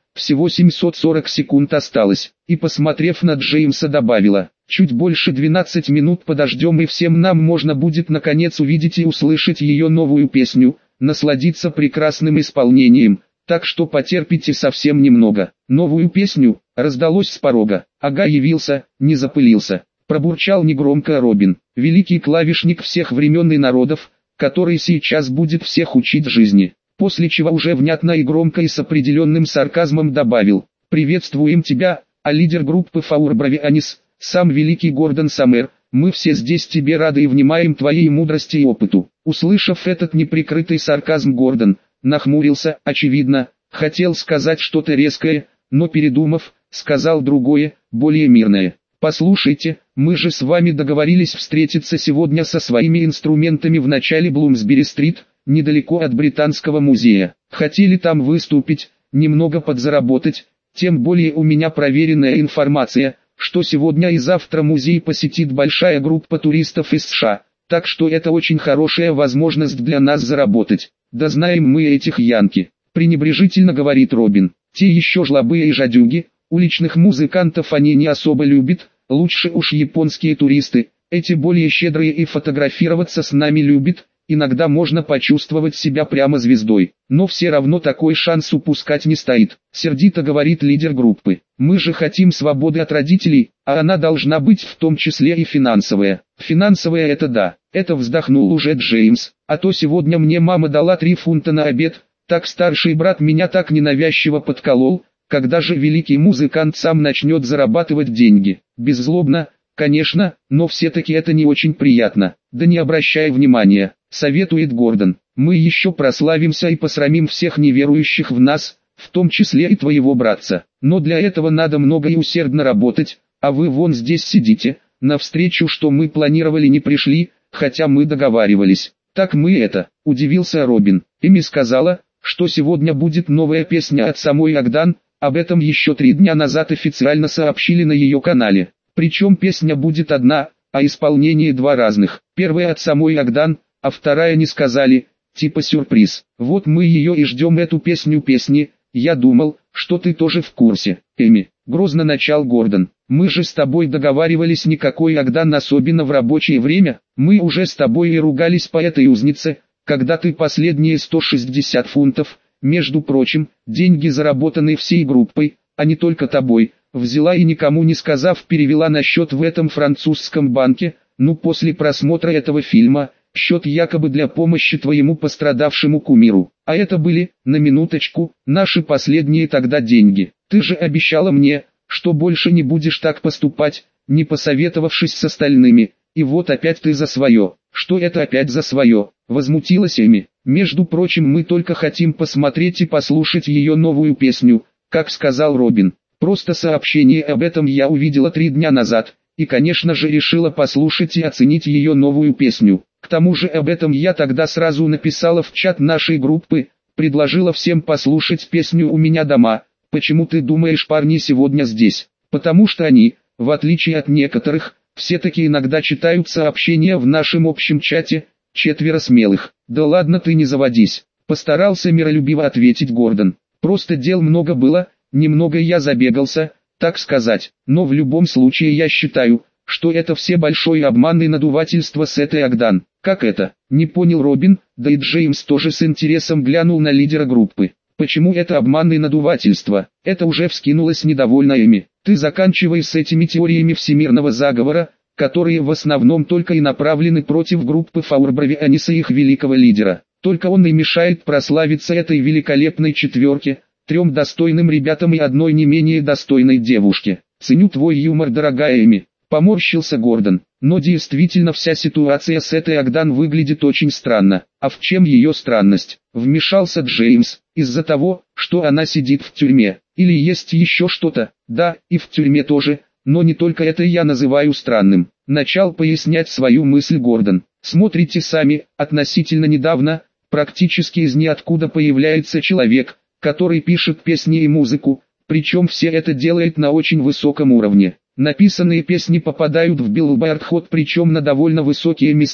всего семьсот сорок секунд осталось, и посмотрев на Джеймса добавила: чуть больше двенадцать минут подождем и всем нам можно будет наконец увидеть и услышать ее новую песню, насладиться прекрасным исполнением, так что потерпите совсем немного. Новую песню, раздалось с порога. Ага, явился, не запылился. Пробурчал негромко Робин, великий клавишник всех времен и народов, который сейчас будет всех учить жизни. После чего уже внятно и громко и с определенным сарказмом добавил: приветствуем тебя, а лидер группы Фаурбравианис, сам великий Гордон Саммер, мы все здесь тебе рады и внимаем твоей мудрости и опыту. Услышав этот неприкрытый сарказм, Гордон нахмурился, очевидно, хотел сказать что-то резкое, но передумав, сказал другое, более мирное. Послушайте, мы же с вами договорились встретиться сегодня со своими инструментами в начале Блумсбери-стрит, недалеко от Британского музея. Хотели там выступить, немного подзаработать, тем более у меня проверенная информация, что сегодня и завтра музей посетит большая группа туристов из США, так что это очень хорошая возможность для нас заработать. Да знаем мы этих янки, пренебрежительно говорит Робин. Те еще жлобы и жадюги, уличных музыкантов они не особо любят, лучше уж японские туристы, эти более щедрые и фотографироваться с нами любят, иногда можно почувствовать себя прямо звездой, но все равно такой шанс упускать не стоит, сердито говорит лидер группы. Мы же хотим свободы от родителей, а она должна быть в том числе и финансовая. Финансовая это да, это вздохнул уже Джеймс, а то сегодня мне мама дала три фунта на обед, так старший брат меня так ненавязчиво подколол. Когда же великий музыкант сам начнет зарабатывать деньги? Беззлобно, конечно, но все-таки это не очень приятно. Да не обращай внимания, советует Гордон. Мы еще прославимся и посрамим всех неверующих в нас, в том числе и твоего братца. Но для этого надо много и усердно работать, а вы вон здесь сидите, на встречу, что мы планировали, не пришли, хотя мы договаривались. Так мы это, удивился Робин. Эми сказала, что сегодня будет новая песня от самой Агдан. Об этом еще три дня назад официально сообщили на ее канале. Причем песня будет одна, а исполнение два разных. Первая от самой Агдан, а вторая не сказали, типа сюрприз. Вот мы ее и ждем, эту песню песни. Я думал, что ты тоже в курсе, Эми. Грозно начал Гордон. Мы же с тобой договаривались никакой Агдан, особенно в рабочее время. Мы уже с тобой и ругались по этой узнице, когда ты последние сто шестьдесят фунтов... Между прочим, деньги, заработанные всей группой, а не только тобой, взяла и никому не сказав перевела на счет в этом французском банке, ну после просмотра этого фильма, счет якобы для помощи твоему пострадавшему кумиру. А это были, на минуточку, наши последние тогда деньги. Ты же обещала мне, что больше не будешь так поступать, не посоветовавшись с остальными, и вот опять ты за свое. Что это опять за свое? Возмутилась Эми. Между прочим, мы только хотим посмотреть и послушать ее новую песню, как сказал Робин. Просто сообщение об этом я увидела три дня назад, и конечно же решила послушать и оценить ее новую песню. К тому же об этом я тогда сразу написала в чат нашей группы, предложила всем послушать песню «У меня дома». Почему ты думаешь, парни сегодня здесь? Потому что они, в отличие от некоторых, все-таки иногда читают сообщения в нашем общем чате. Четверо смелых. Да ладно, ты не заводись, постарался миролюбиво ответить Гордон. Просто дел много было, немного я забегался, так сказать. Но в любом случае я считаю, что это все большой обман и надувательство с этой Агдан. Как это? Не понял Робин, да и Джеймс тоже с интересом глянул на лидера группы. Почему это обман и надувательство? Это уже вскинулась недовольна Эми. Ты заканчивай с этими теориями всемирного заговора, которые в основном только и направлены против группы Фаурбравианис и их великого лидера. Только он и мешает прославиться этой великолепной четверке, трем достойным ребятам и одной не менее достойной девушке. Ценю твой юмор, дорогая Эми, поморщился Гордон. Но действительно вся ситуация с этой Агдан выглядит очень странно. А в чем ее странность? Вмешался Джеймс. Из-за того, что она сидит в тюрьме. Или есть еще что-то? Да, и в тюрьме тоже. Но не только это я называю странным. Начал пояснять свою мысль Гордон. Смотрите сами, относительно недавно, практически из ниоткуда появляется человек, который пишет песни и музыку, причем все это делает на очень высоком уровне. Написанные песни попадают в Billboard Hot, причем на довольно высокие места,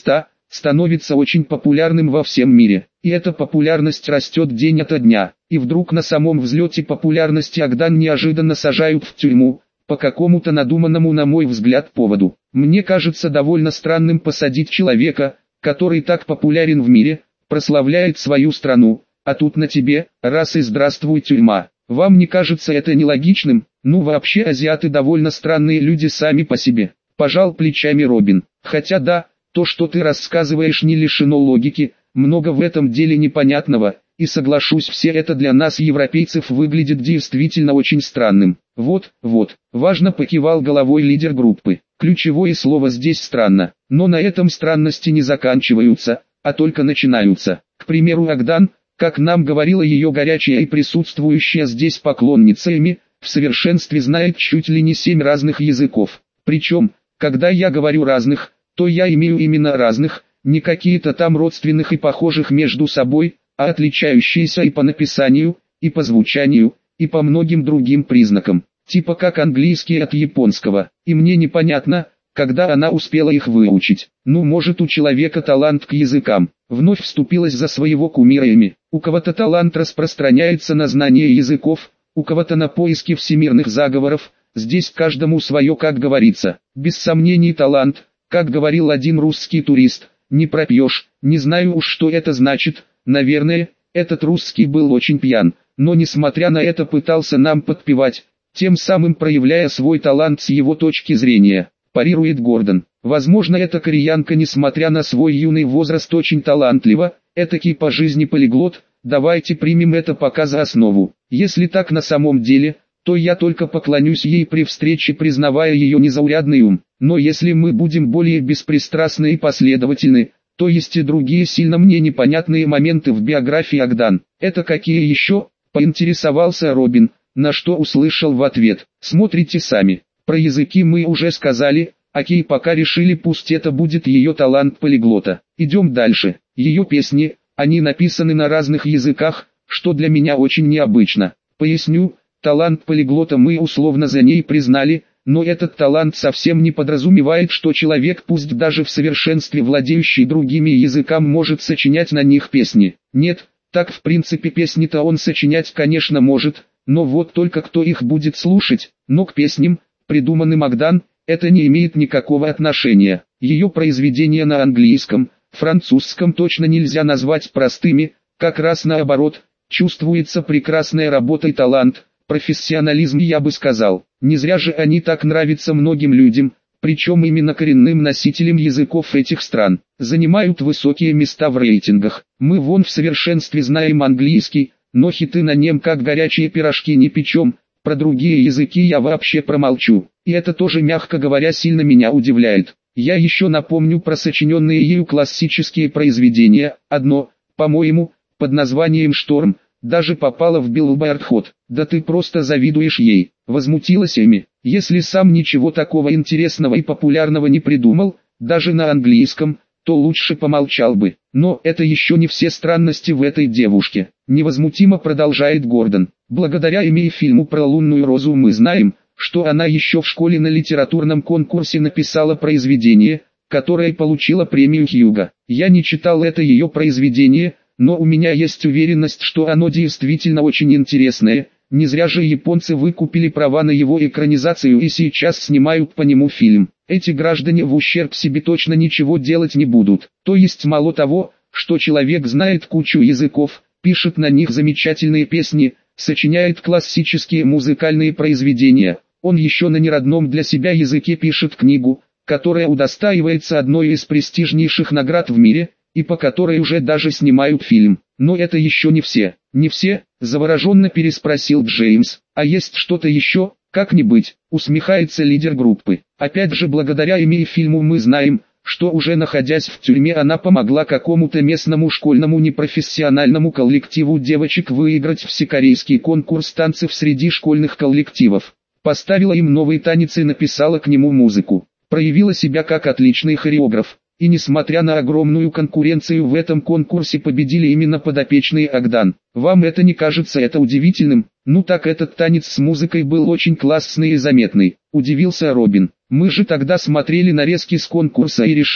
становится очень популярным во всем мире. И эта популярность растет день ото дня. И вдруг на самом взлете популярности Агдан неожиданно сажают в тюрьму, по какому-то надуманному, на мой взгляд, поводу. Мне кажется довольно странным посадить человека, который так популярен в мире, прославляет свою страну, а тут на тебе, раз и здравствуй тюрьма. Вам не кажется это нелогичным? Ну вообще азиаты довольно странные люди сами по себе. Пожал плечами Робин. Хотя да, то, что ты рассказываешь, не лишено логики, много в этом деле непонятного, и соглашусь, все это для нас, европейцев, выглядит действительно очень странным. Вот, вот, важно покивал головой лидер группы. Ключевое слово здесь странно, но на этом странности не заканчиваются, а только начинаются. К примеру, Агдан, как нам говорила ее горячая и присутствующая здесь поклонница Эми, в совершенстве знает чуть ли не семь разных языков. Причем, когда я говорю разных, то я имею именно разных, не какие-то там родственных и похожих между собой, а отличающиеся и по написанию, и по звучанию, и по многим другим признакам, типа как английский от японского, и мне непонятно, когда она успела их выучить. Ну, может, у человека талант к языкам. Вновь вступилась за своего кумира Эми. У кого-то талант распространяется на знание языков, у кого-то на поиски всемирных заговоров, здесь каждому свое, как говорится. Без сомнений талант, как говорил один русский турист, не пропьешь, не знаю уж что это значит, наверное, этот русский был очень пьян, но несмотря на это пытался нам подпевать, тем самым проявляя свой талант с его точки зрения, парирует Гордон. Возможно, эта кореянка, несмотря на свой юный возраст, очень талантлива, этакий по жизни полиглот, давайте примем это пока за основу. Если так на самом деле, то я только поклонюсь ей при встрече, признавая ее незаурядный ум. Но если мы будем более беспристрастны и последовательны, то есть и другие сильно мне непонятные моменты в биографии Агдан. Это какие еще? Поинтересовался Робин, на что услышал в ответ: смотрите сами. Про языки мы уже сказали, окей, пока решили, пусть это будет ее талант полиглота. Идем дальше. Ее песни, они написаны на разных языках, что для меня очень необычно. Поясню, талант полиглота мы условно за ней признали, но этот талант совсем не подразумевает, что человек, пусть даже в совершенстве владеющий другими языками, может сочинять на них песни. Нет, так в принципе песни-то он сочинять, конечно, может, но вот только кто их будет слушать. Но к песням, придуманным Агдан, это не имеет никакого отношения. Ее произведения на английском, французском точно нельзя назвать простыми, как раз наоборот, чувствуется прекрасная работа и талант, профессионализм, я бы сказал. Не зря же они так нравятся многим людям, причем именно коренным носителям языков этих стран. Занимают высокие места в рейтингах. Мы вон в совершенстве знаем английский, но хиты на нем как горячие пирожки не печем. Про другие языки я вообще промолчу. И это тоже, мягко говоря, сильно меня удивляет. Я еще напомню про сочиненные ею классические произведения. Одно, по-моему, под названием «Шторм», даже попала в Billboard Hot. Да ты просто завидуешь ей. Возмутилась Эми. Если сам ничего такого интересного и популярного не придумал, даже на английском, то лучше помолчал бы. Но это еще не все странности в этой девушке. Невозмутимо продолжает Гордон. Благодаря Эми и фильму про лунную розу мы знаем, что она еще в школе на литературном конкурсе написала произведение, которое получило премию Хьюго. Я не читал это ее произведение, но у меня есть уверенность, что оно действительно очень интересное. Не зря же японцы выкупили права на его экранизацию и сейчас снимают по нему фильм. Эти граждане в ущерб себе точно ничего делать не будут. То есть мало того, что человек знает кучу языков, пишет на них замечательные песни, сочиняет классические музыкальные произведения, он еще на неродном для себя языке пишет книгу, которая удостаивается одной из престижнейших наград в мире, и по которой уже даже снимают фильм. Но это еще не все. Не все, завороженно переспросил Джеймс. А есть что-то еще? Как не быть, усмехается лидер группы. Опять же, благодаря Эми и фильму мы знаем, что уже находясь в тюрьме она помогла какому-то местному школьному непрофессиональному коллективу девочек выиграть всекорейский конкурс танцев среди школьных коллективов. Поставила им новый танец и написала к нему музыку. Проявила себя как отличный хореограф. И несмотря на огромную конкуренцию в этом конкурсе победили именно подопечные Агдан. Вам это не кажется это удивительным? Ну так этот танец с музыкой был очень классный и заметный, удивился Робин. Мы же тогда смотрели нарезки с конкурса и решили,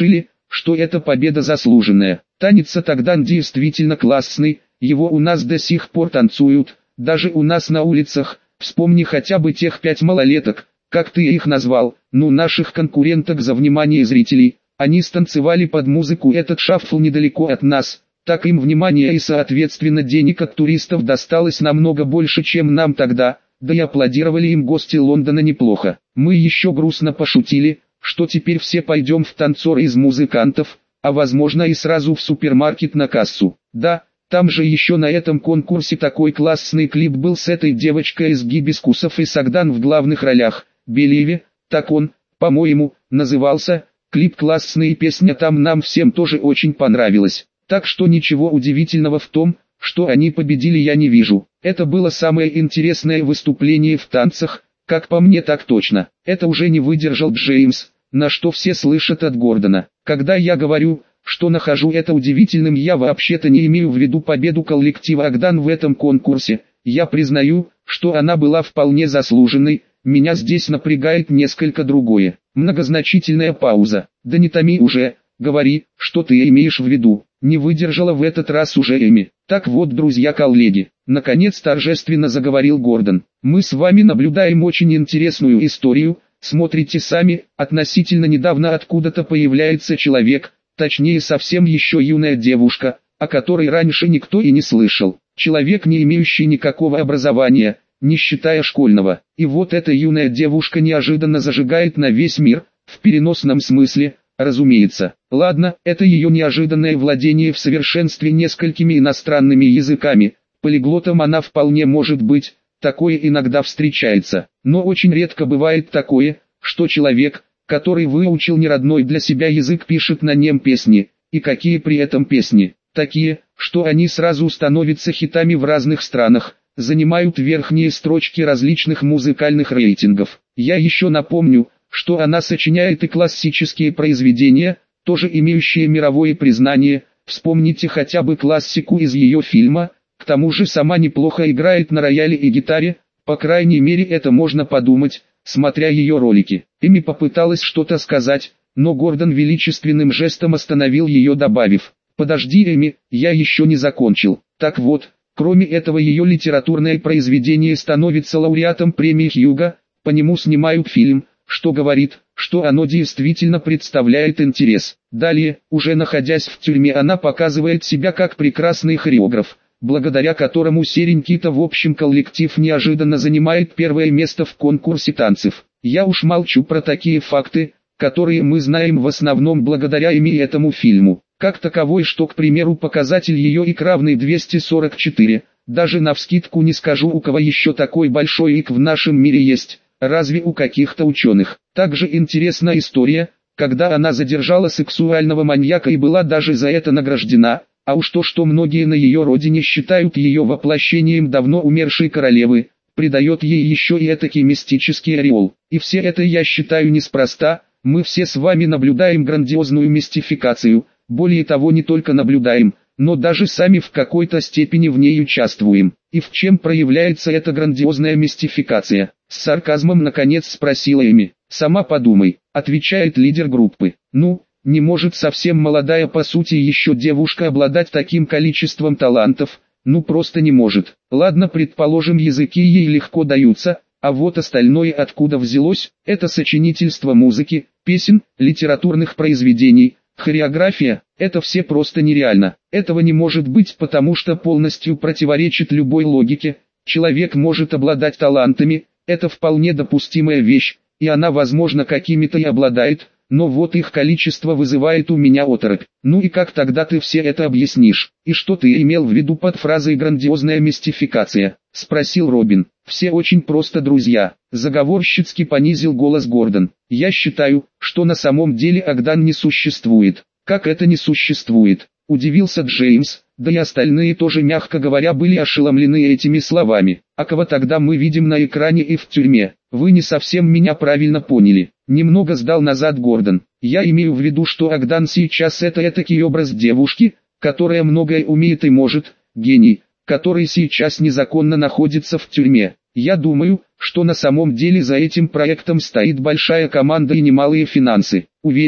что эта победа заслуженная. Танец Тогдан действительно классный, его у нас до сих пор танцуют, даже у нас на улицах. Вспомни хотя бы тех пять малолеток, как ты их назвал, ну наших конкуренток за внимание зрителей. Они станцевали под музыку этот шаффл недалеко от нас, так им внимание и соответственно денег от туристов досталось намного больше, чем нам тогда, да и аплодировали им гости Лондона неплохо. Мы еще грустно пошутили, что теперь все пойдем в танцоры из музыкантов, а возможно и сразу в супермаркет на кассу. Да, там же еще на этом конкурсе такой классный клип был с этой девочкой из Гибискусов и Сагдан в главных ролях, Белеве, так он, по-моему, назывался. Клип классный и песня там нам всем тоже очень понравилась. Так что ничего удивительного в том, что они победили, я не вижу. Это было самое интересное выступление в танцах, как по мне так точно. Это уже не выдержал Джеймс, на что все слышат от Гордона. Когда я говорю, что нахожу это удивительным, я вообще-то не имею в виду победу коллектива Агдан в этом конкурсе. Я признаю, что она была вполне заслуженной. Меня здесь напрягает несколько другое. Многозначительная пауза. Да не томи уже, говори, что ты имеешь в виду. Не выдержала в этот раз уже Эми. Так вот, друзья-коллеги, наконец торжественно заговорил Гордон. Мы с вами наблюдаем очень интересную историю. Смотрите сами, относительно недавно откуда-то появляется человек, точнее совсем еще юная девушка, о которой раньше никто и не слышал. Человек, не имеющий никакого образования, не считая школьного. И вот эта юная девушка неожиданно зажигает на весь мир, в переносном смысле, разумеется. Ладно, это ее неожиданное владение в совершенстве несколькими иностранными языками. Полиглотом она вполне может быть, такое иногда встречается. Но очень редко бывает такое, что человек, который выучил неродной для себя язык, пишет на нем песни. И какие при этом песни? Такие, что они сразу становятся хитами в разных странах, занимают верхние строчки различных музыкальных рейтингов. Я еще напомню, что она сочиняет и классические произведения, тоже имеющие мировое признание. Вспомните хотя бы классику из ее фильма. К тому же сама неплохо играет на рояле и гитаре, по крайней мере это можно подумать, смотря ее ролики. Эми попыталась что-то сказать, но Гордон величественным жестом остановил ее, добавив: «Подожди, Эми, я еще не закончил». Так вот, кроме этого ее литературное произведение становится лауреатом премии Хьюго, по нему снимают фильм, что говорит, что оно действительно представляет интерес. Далее, уже находясь в тюрьме, она показывает себя как прекрасный хореограф, благодаря которому серенький-то в общем коллектив неожиданно занимает первое место в конкурсе танцев. Я уж молчу про такие факты, которые мы знаем в основном благодаря ими этому фильму. Как таковой, что, к примеру, показатель ее ик равный двести сорок четыре, даже навскидку не скажу, у кого еще такой большой ик в нашем мире есть, разве у каких-то ученых. Также интересна история, когда она задержала сексуального маньяка и была даже за это награждена. А уж то, что многие на ее родине считают ее воплощением давно умершей королевы, придает ей еще и этакий мистический ореол. И все это я считаю неспроста. Мы все с вами наблюдаем грандиозную мистификацию, более того, не только наблюдаем, но даже сами в какой-то степени в ней участвуем. И в чем проявляется эта грандиозная мистификация? С сарказмом наконец спросила Эми. «Сама подумай», отвечает лидер группы. «Ну, не может совсем молодая по сути еще девушка обладать таким количеством талантов, ну просто не может. Ладно, предположим, языки ей легко даются, а вот остальное откуда взялось? Это сочинительство музыки, песен, литературных произведений, хореография, это все просто нереально. Этого не может быть, потому что полностью противоречит любой логике. Человек может обладать талантами, это вполне допустимая вещь, и она возможно какими-то и обладает, но вот их количество вызывает у меня оторопь. Ну и как тогда ты все это объяснишь? И что ты имел в виду под фразой «грандиозная мистификация»? Спросил Робин. Все очень просто, друзья. Заговорщицки понизил голос Гордон. Я считаю, что на самом деле Агдан не существует. Как это не существует? Удивился Джеймс, да и остальные тоже, мягко говоря, были ошеломлены этими словами. А кого тогда мы видим на экране и в тюрьме? Вы не совсем меня правильно поняли. Немного сдал назад Гордон. Я имею в виду, что Агдан сейчас это этакий образ девушки, которая многое умеет и может, гений, который сейчас незаконно находится в тюрьме. Я думаю, что на самом деле за этим проектом стоит большая команда и немалые финансы. Уверен,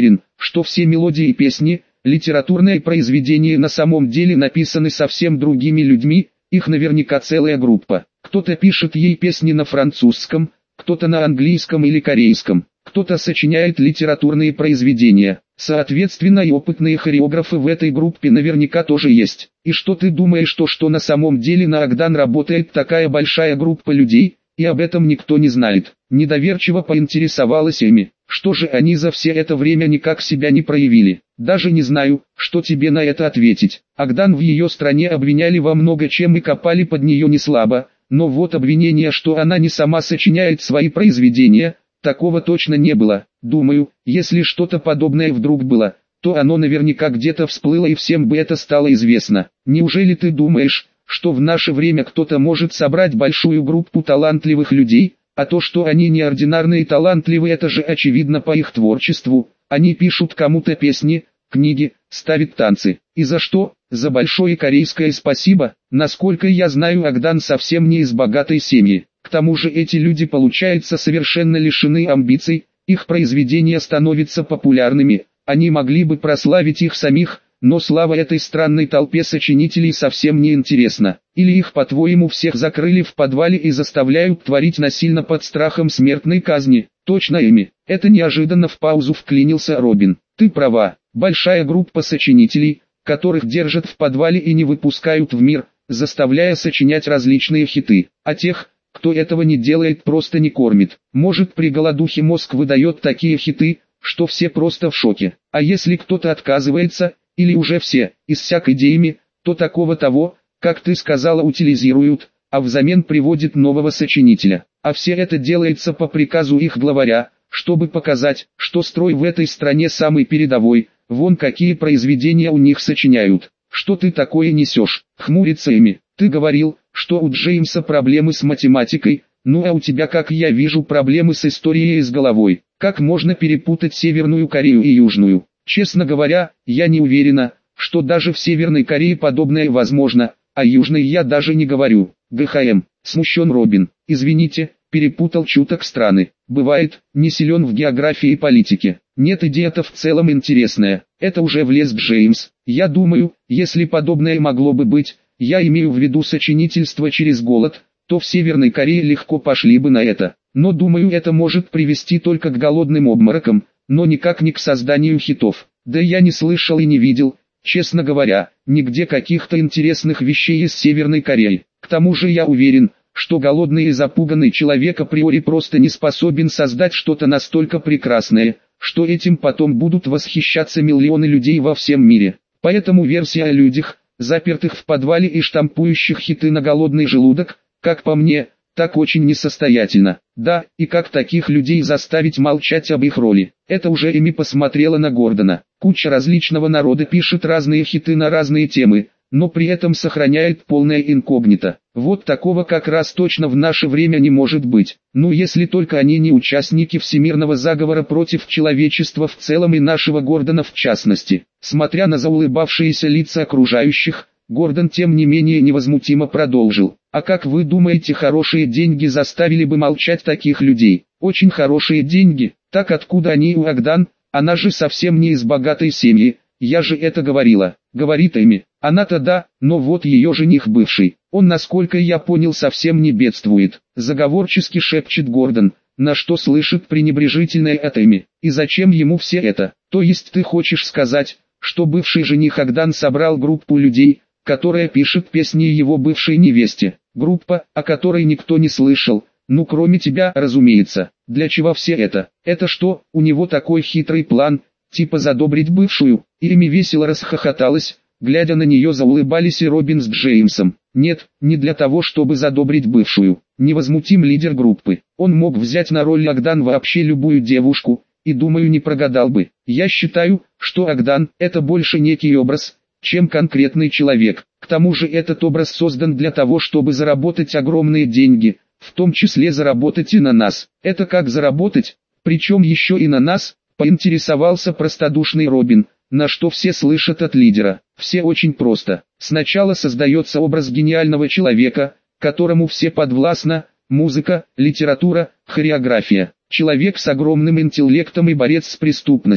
что все мелодии и песни, литературные произведения на самом деле написаны совсем другими людьми, их наверняка целая группа. Кто-то пишет ей песни на французском, кто-то на английском или корейском, кто-то сочиняет литературные произведения. Соответственно, и опытные хореографы в этой группе наверняка тоже есть. И что ты думаешь, то что на самом деле на Агдан работает такая большая группа людей, и об этом никто не знает? Недоверчиво поинтересовалась Эми. Что же они за все это время никак себя не проявили? Даже не знаю, что тебе на это ответить. Агдан в ее стране обвиняли во много чем и копали под нее не слабо, но вот обвинение, что она не сама сочиняет свои произведения, такого точно не было. Думаю, если что-то подобное вдруг было, то оно наверняка где-то всплыло и всем бы это стало известно. Неужели ты думаешь, что в наше время кто-то может собрать большую группу талантливых людей? А то, что они неординарные и талантливые, это же очевидно по их творчеству. Они пишут кому-то песни, книги, ставят танцы. И за что? За большое корейское спасибо. Насколько я знаю, Агдан совсем не из богатой семьи. К тому же эти люди, получается, совершенно лишены амбиций, их произведения становятся популярными, они могли бы прославить их самих, но слава этой странной толпе сочинителей совсем не интересна. Или их, по-твоему, всех закрыли в подвале и заставляют творить насильно под страхом смертной казни? Точно, Эми. Это неожиданно в паузу вклинился Робин. Ты права, большая группа сочинителей, которых держат в подвале и не выпускают в мир, заставляя сочинять различные хиты. А тех, кто этого не делает, просто не кормит. Может, при голодухе мозг выдает такие хиты, что все просто в шоке. А если кто-то отказывается, или уже все, иссяк идеями, то такого того, как ты сказала, утилизируют, а взамен приводят нового сочинителя. А все это делается по приказу их главаря, чтобы показать, что строй в этой стране самый передовой, вон какие произведения у них сочиняют. Что ты такое несешь? Хмурится Эми. Ты говорил, что у Джеймса проблемы с математикой, ну а у тебя, как я вижу, проблемы с историей и с головой. Как можно перепутать Северную Корею и Южную? Честно говоря, я не уверена, что даже в Северной Корее подобное возможно, а Южной я даже не говорю. ГХМ, смущен Робин. Извините, перепутал чуток страны. Бывает, не силен в географии и политике. Нет, идея-то в целом интересная. Это уже влез Джеймс. Я думаю, если подобное могло бы быть, я имею в виду сочинительство через голод, то в Северной Корее легко пошли бы на это. Но думаю, это может привести только к голодным обморокам, но никак не к созданию хитов. Да я не слышал и не видел, честно говоря, нигде каких-то интересных вещей из Северной Кореи. К тому же я уверен, что голодный и запуганный человек априори просто не способен создать что-то настолько прекрасное, что этим потом будут восхищаться миллионы людей во всем мире. Поэтому версия о людях, запертых в подвале и штампующих хиты на голодный желудок, как по мне, так очень несостоятельно. Да, и как таких людей заставить молчать об их роли? Это уже Эми посмотрела на Гордона. Куча различного народа пишет разные хиты на разные темы, но при этом сохраняет полное инкогнито. Вот такого как раз точно в наше время не может быть. Ну если только они не участники всемирного заговора против человечества в целом и нашего Гордона в частности. Смотря на заулыбавшиеся лица окружающих, Гордон тем не менее невозмутимо продолжил. А как вы думаете, хорошие деньги заставили бы молчать таких людей? Очень хорошие деньги. Так откуда они у Агдан? Она же совсем не из богатой семьи. Я же это говорила. Говорит Эми. Она-то да, но вот ее жених бывший. Он, насколько я понял, совсем не бедствует. Заговорчески шепчет Гордон, на что слышит пренебрежительное от Эми. И зачем ему все это? То есть ты хочешь сказать, что бывший жених Агдан собрал группу людей, которая пишет песни его бывшей невесте? Группа, о которой никто не слышал, ну кроме тебя, разумеется. Для чего все это? Это что, у него такой хитрый план, типа задобрить бывшую? Эми весело расхохоталась, глядя на нее заулыбались и Робин с Джеймсом. Нет, не для того, чтобы задобрить бывшую. Невозмутим лидер группы. Он мог взять на роль Агдан вообще любую девушку, и думаю, не прогадал бы. Я считаю, что Агдан – это больше некий образ, чем конкретный человек. К тому же этот образ создан для того, чтобы заработать огромные деньги, в том числе заработать и на нас. Это как заработать, причем еще и на нас, поинтересовался простодушный Робин, на что все слышат от лидера. Все очень просто. Сначала создается образ гениального человека, которому все подвластно: музыка, литература, хореография. Человек с огромным интеллектом и борец с преступностью.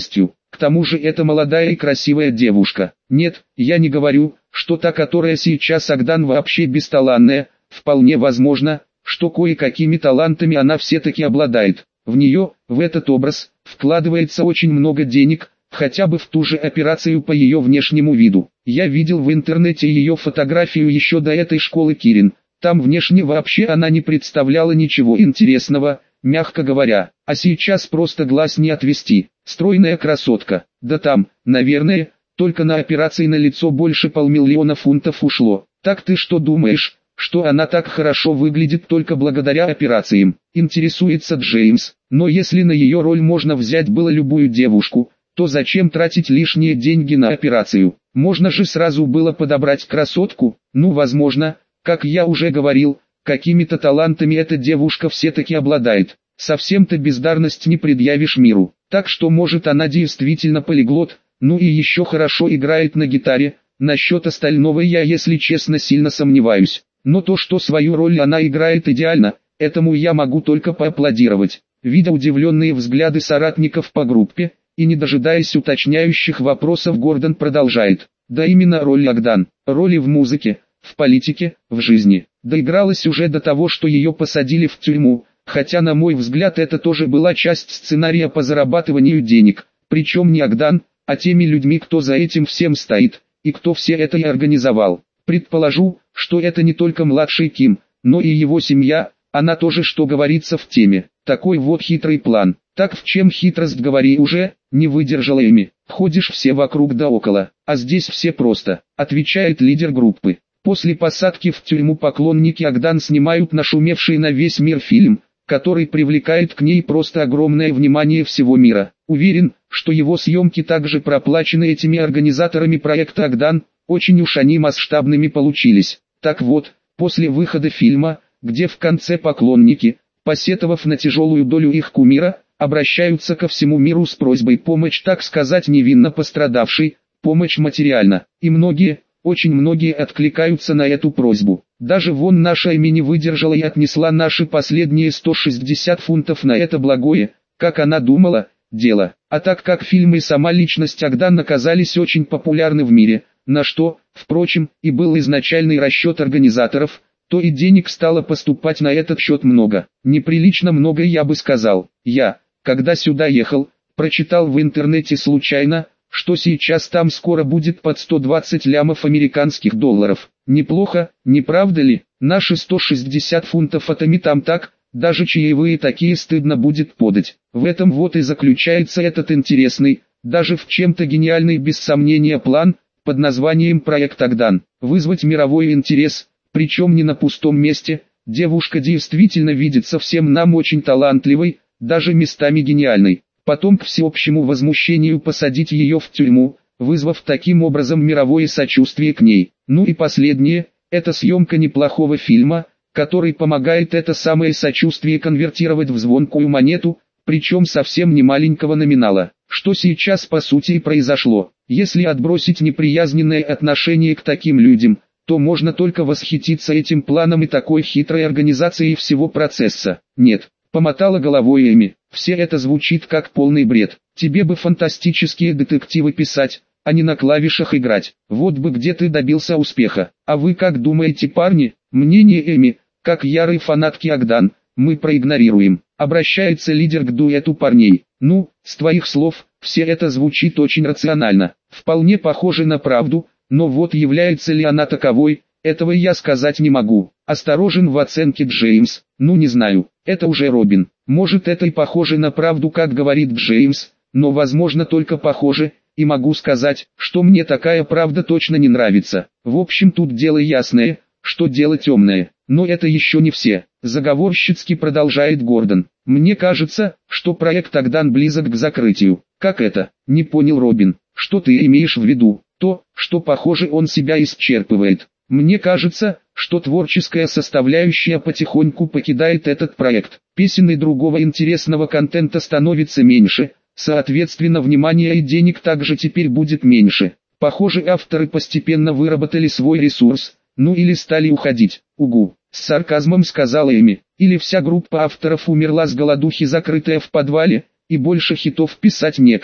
К тому же это молодая и красивая девушка. Нет, я не говорю, что та, которая сейчас Агдан, вообще бесталанная. Вполне возможно, что кое-какими талантами она все-таки обладает. В нее, в этот образ, вкладывается очень много денег, хотя бы в ту же операцию по ее внешнему виду. Я видел в интернете ее фотографию еще до этой школы Кирин. Там внешне вообще она не представляла ничего интересного, мягко говоря. А сейчас просто глаз не отвести. Стройная красотка. Да там, наверное, только на операции на лицо больше полмиллиона фунтов ушло. Так ты что думаешь, что она так хорошо выглядит только благодаря операциям? Интересуется Джеймс. Но если на ее роль можно взять было любую девушку, то зачем тратить лишние деньги на операцию? Можно же сразу было подобрать красотку. Ну, возможно, как я уже говорил, какими-то талантами эта девушка все-таки обладает. Совсем-то бездарность не предъявишь миру. Так что может она действительно полиглот, ну и еще хорошо играет на гитаре. Насчет остального я, если честно, сильно сомневаюсь. Но то, что свою роль она играет идеально, этому я могу только поаплодировать. Видя удивленные взгляды соратников по группе, и не дожидаясь уточняющих вопросов, Гордон продолжает. Да именно роль Агдан, роли в музыке, в политике, в жизни. Доигралась уже до того, что ее посадили в тюрьму, хотя на мой взгляд это тоже была часть сценария по зарабатыванию денег, причем не Агдан, а теми людьми, кто за этим всем стоит, и кто все это и организовал. Предположу, что это не только младший Ким, но и его семья, она тоже, что говорится, в теме. Такой вот хитрый план. Так в чем хитрость, говори уже, не выдержала Эми. Ходишь все вокруг да около, а здесь все просто, отвечает лидер группы. После посадки в тюрьму поклонники Агдан снимают нашумевший на весь мир фильм, который привлекает к ней просто огромное внимание всего мира. Уверен, что его съемки также проплачены этими организаторами проекта Агдан, очень уж они масштабными получились. Так вот, после выхода фильма, где в конце поклонники, посетовав на тяжелую долю их кумира, обращаются ко всему миру с просьбой помочь, так сказать, невинно пострадавшей, помощь материально. И многие, очень многие откликаются на эту просьбу. Даже вон наша Эми не выдержала и отнесла наши последние сто шестьдесят фунтов на это благое, как она думала, дело. А так как фильм и сама личность Агдан оказались очень популярны в мире, на что, впрочем, и был изначальный расчет организаторов, то и денег стало поступать на этот счет много. Неприлично много, я бы сказал. Я, когда сюда ехал, прочитал в интернете случайно, что сейчас там скоро будет под сто двадцать лямов американских долларов. Неплохо, не правда ли? Наши сто шестьдесят фунтов от Эми там так, даже чаевые такие стыдно будет подать. В этом вот и заключается этот интересный, даже в чем-то гениальный без сомнения план, под названием «Проект Агдан». Вызвать мировой интерес, причем не на пустом месте. Девушка действительно видится всем нам очень талантливой, даже местами гениальной. Потом к всеобщему возмущению посадить ее в тюрьму, вызвав таким образом мировое сочувствие к ней. Ну и последнее, это съемка неплохого фильма, который помогает это самое сочувствие конвертировать в звонкую монету, причем совсем не маленького номинала. Что сейчас по сути и произошло. Если отбросить неприязненное отношение к таким людям, то можно только восхититься этим планом и такой хитрой организацией всего процесса. Нет, помотала головой Эми, все это звучит как полный бред. Тебе бы фантастические детективы писать, а не на клавишах играть. Вот бы где ты добился успеха. А вы как думаете, парни? Мнение Эми, как ярой фанатки Агдан, мы проигнорируем. Обращается лидер к дуэту парней. Ну, с твоих слов, все это звучит очень рационально. Вполне похоже на правду. Но вот является ли она таковой, этого я сказать не могу. Осторожен в оценке Джеймс. Ну не знаю, это уже Робин. Может это и похоже на правду, как говорит Джеймс, но возможно только похоже, и могу сказать, что мне такая правда точно не нравится. В общем тут дело ясное, что дело темное. Но это еще не все. Заговорщицки продолжает Гордон. Мне кажется, что проект Агдан близок к закрытию. Как это? Не понял Робин. Что ты имеешь в виду? То, что похоже он себя исчерпывает. Мне кажется, что творческая составляющая потихоньку покидает этот проект. Песен и другого интересного контента становится меньше, соответственно внимания и денег также теперь будет меньше. Похоже авторы постепенно выработали свой ресурс, ну или стали уходить. Угу, с сарказмом сказала Эми. Или вся группа авторов умерла с голодухи, закрытая в подвале, и больше хитов писать некому.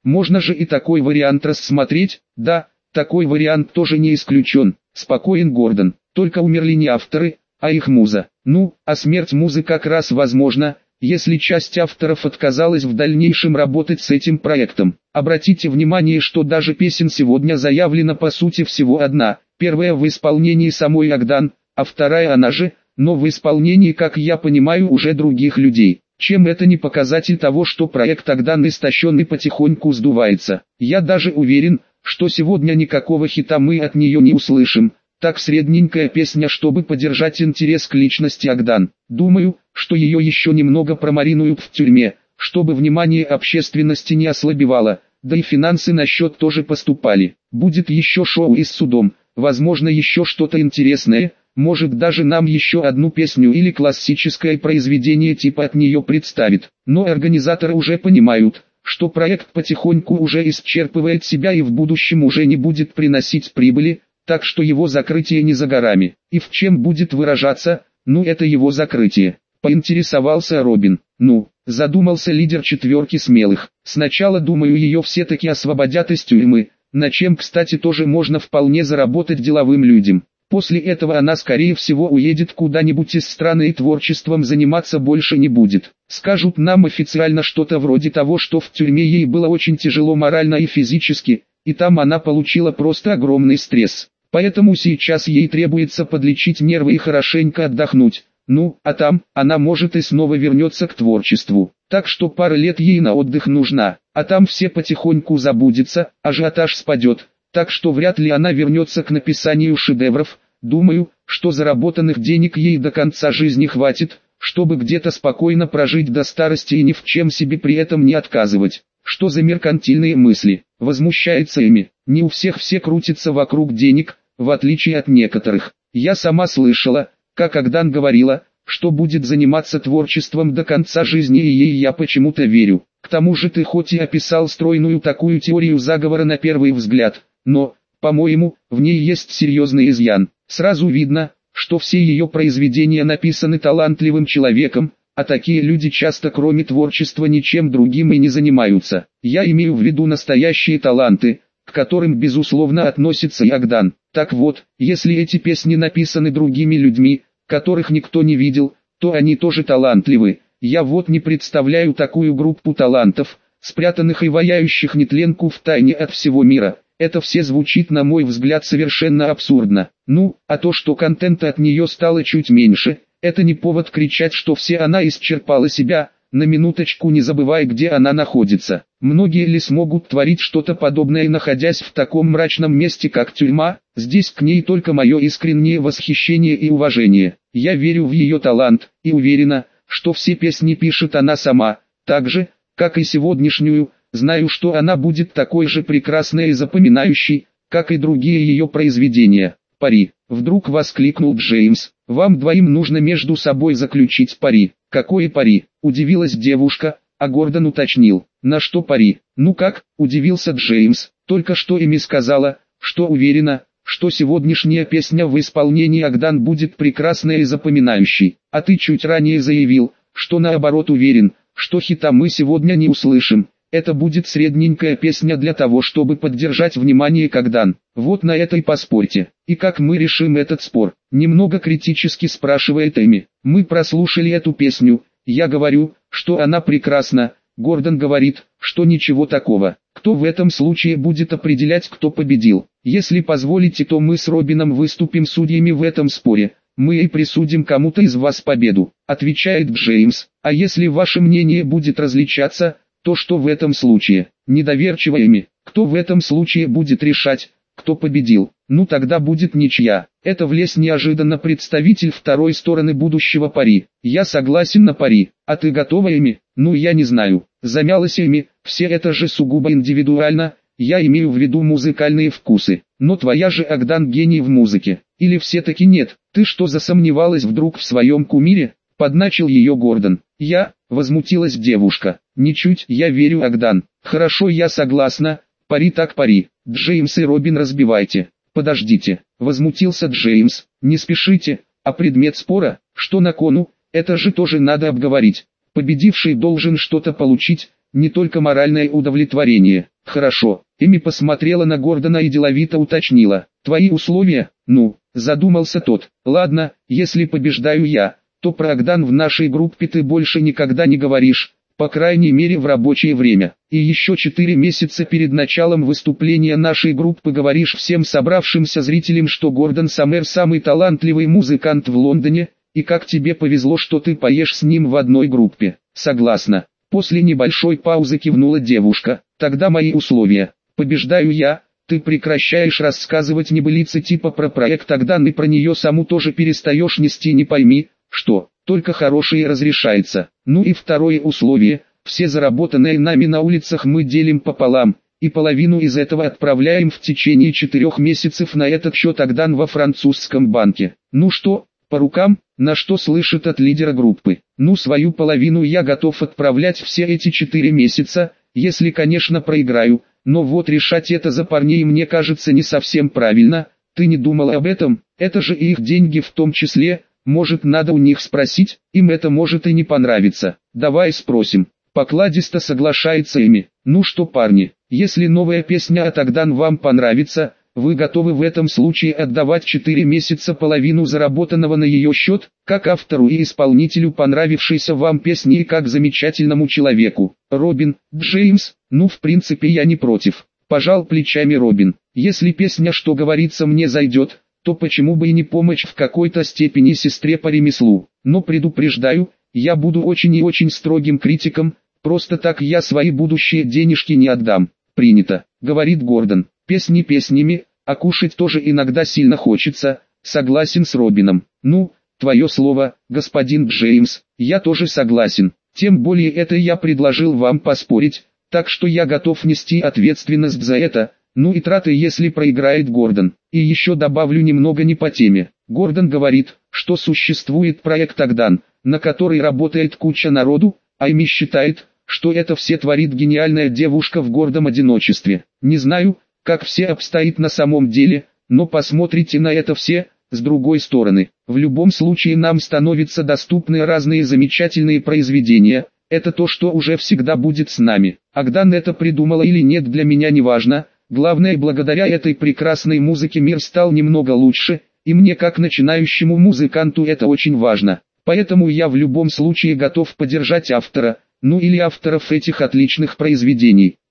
Можно же и такой вариант рассмотреть. Да, такой вариант тоже не исключен. Спокоен Гордон. Только умерли не авторы, а их муза. Ну, а смерть музы как раз возможна, если часть авторов отказалась в дальнейшем работать с этим проектом. Обратите внимание, что даже песен сегодня заявлена по сути всего одна. Первая в исполнении самой Агдан, а вторая она же, но в исполнении, как я понимаю, уже других людей. Чем это не показатель того, что проект Агдан истощен и потихоньку сдувается? Я даже уверен, что сегодня никакого хита мы от нее не услышим. Так средненькая песня, чтобы поддержать интерес к личности Агдан. Думаю, что ее еще немного промаринуют в тюрьме, чтобы внимание общественности не ослабевало, да и финансы на счет тоже поступали. Будет еще шоу и с судом, возможно еще что-то интересное, может даже нам еще одну песню или классическое произведение типа от нее представит. Но организаторы уже понимают, что проект потихоньку уже исчерпывает себя и в будущем уже не будет приносить прибыли, так что его закрытие не за горами. И в чем будет выражаться, ну это его закрытие. Поинтересовался Робин. Ну, задумался лидер четверки смелых. Сначала думаю ее все-таки освободят из тюрьмы, на чем кстати тоже можно вполне заработать деловым людям. После этого она скорее всего уедет куда-нибудь из страны и творчеством заниматься больше не будет. Скажут нам официально что-то вроде того, что в тюрьме ей было очень тяжело морально и физически, и там она получила просто огромный стресс. Поэтому сейчас ей требуется подлечить нервы и хорошенько отдохнуть. Ну, а там, она может и снова вернется к творчеству. Так что пара лет ей на отдых нужна, а там все потихоньку забудется, ажиотаж спадет. Так что вряд ли она вернется к написанию шедевров. Думаю, что заработанных денег ей до конца жизни хватит, чтобы где-то спокойно прожить до старости и ни в чем себе при этом не отказывать. Что за меркантильные мысли? Возмущается ими. Не у всех все крутятся вокруг денег, в отличие от некоторых. Я сама слышала, как Агдан говорила, что будет заниматься творчеством до конца жизни, и ей я почему-то верю. К тому же ты хоть и описал стройную такую теорию заговора на первый взгляд, но, по-моему, в ней есть серьезный изъян. Сразу видно, что все ее произведения написаны талантливым человеком, а такие люди часто кроме творчества ничем другим и не занимаются. Я имею в виду настоящие таланты, к которым безусловно относится и Агдан. Так вот, если эти песни написаны другими людьми, которых никто не видел, то они тоже талантливы. Я вот не представляю такую группу талантов, спрятанных и ваяющих нетленку в тайне от всего мира. Это все звучит, на мой взгляд, совершенно абсурдно. Ну, а то, что контента от нее стало чуть меньше, это не повод кричать, что все она исчерпала себя, на минуточку не забывай, где она находится. Многие ли смогут творить что-то подобное, находясь в таком мрачном месте, как тюрьма? Здесь к ней только мое искреннее восхищение и уважение. Я верю в ее талант, и уверена, что все песни пишет она сама, так же, как и сегодняшнюю. Знаю, что она будет такой же прекрасной и запоминающей, как и другие ее произведения. Пари. Вдруг воскликнул Джеймс. Вам двоим нужно между собой заключить пари. Какое пари? Удивилась девушка, а Гордон уточнил. На что пари? Ну как? Удивился Джеймс. Только что Эми сказала, что уверена, что сегодняшняя песня в исполнении Агдан будет прекрасной и запоминающей. А ты чуть ранее заявил, что наоборот уверен, что хита мы сегодня не услышим. Это будет средненькая песня для того, чтобы поддержать внимание к Агдан. Вот на это и поспорьте. И как мы решим этот спор? Немного критически спрашивает Эми. Мы прослушали эту песню. Я говорю, что она прекрасна. Гордон говорит, что ничего такого. Кто в этом случае будет определять, кто победил? Если позволите, то мы с Робином выступим судьями в этом споре. Мы и присудим кому-то из вас победу, отвечает Джеймс. А если ваше мнение будет различаться, то что в этом случае? Недоверчиво Эми. Кто в этом случае будет решать, кто победил? Ну тогда будет ничья. Это влез неожиданно представитель второй стороны будущего пари. Я согласен на пари. А ты готова, Эми? Ну я не знаю. Замялась Эми. Все это же сугубо индивидуально. Я имею в виду музыкальные вкусы. Но твоя же Агдан гений в музыке. Или все-таки нет? Ты что, засомневалась вдруг в своем кумире? Подначил ее Гордон. Я, возмутилась девушка. Ничуть, я верю Агдан. Хорошо, я согласна. Пари так пари. Джеймс и Робин, разбивайте. Подождите, возмутился Джеймс. Не спешите, а предмет спора, что на кону, это же тоже надо обговорить. Победивший должен что-то получить, не только моральное удовлетворение. Хорошо. Эми посмотрела на Гордона и деловито уточнила. Твои условия? Ну, задумался тот. Ладно, если побеждаю я, то про Агдан в нашей группе ты больше никогда не говоришь, по крайней мере в рабочее время. И еще четыре месяца перед началом выступления нашей группы говоришь всем собравшимся зрителям, что Гордон Саммер самый талантливый музыкант в Лондоне, и как тебе повезло, что ты поешь с ним в одной группе. Согласна. После небольшой паузы кивнула девушка. Тогда мои условия. Побеждаю я, ты прекращаешь рассказывать небылицы типа про проект Агдан и про нее саму тоже перестаешь нести, не пойми, что, только хорошее разрешается. Ну и второе условие, все заработанные нами на улицах мы делим пополам, и половину из этого отправляем в течение четырех месяцев на этот счет Агдан во французском банке. Ну что, по рукам? На что слышит от лидера группы. Ну, свою половину я готов отправлять все эти четыре месяца, если, конечно, проиграю, но вот решать это за парней мне кажется не совсем правильно. Ты не думал об этом? Это же и их деньги в том числе. Может, надо у них спросить? Им это может и не понравиться. Давай спросим. Покладисто соглашается Эми. Ну что, парни, если новая песня от Агдан вам понравится, вы готовы в этом случае отдавать четыре месяца половину заработанного на ее счет, как автору и исполнителю понравившейся вам песни и как замечательному человеку? Робин, Джеймс, ну в принципе я не против. Пожал плечами Робин. Если песня, что говорится, мне зайдет, то почему бы и не помочь в какой-то степени сестре по ремеслу. Но предупреждаю, я буду очень и очень строгим критиком, просто так я свои будущие денежки не отдам. Принято, говорит Гордон. Песни песнями, а кушать тоже иногда сильно хочется, согласен с Робином. Ну, твое слово, господин Джеймс, я тоже согласен. Тем более это я предложил вам поспорить, так что я готов нести ответственность за это. Ну и траты, если проиграет Гордон. И еще добавлю немного не по теме. Гордон говорит, что существует проект Агдан, на который работает куча народу, а Эми считает, что это все творит гениальная девушка в гордом одиночестве. Не знаю, как все обстоит на самом деле, но посмотрите на это все, с другой стороны. В любом случае нам становятся доступны разные замечательные произведения, это то, что уже всегда будет с нами. Агдан это придумала или нет, для меня не важно, главное, благодаря этой прекрасной музыке мир стал немного лучше, и мне как начинающему музыканту это очень важно. Поэтому я в любом случае готов поддержать автора, ну или авторов этих отличных произведений.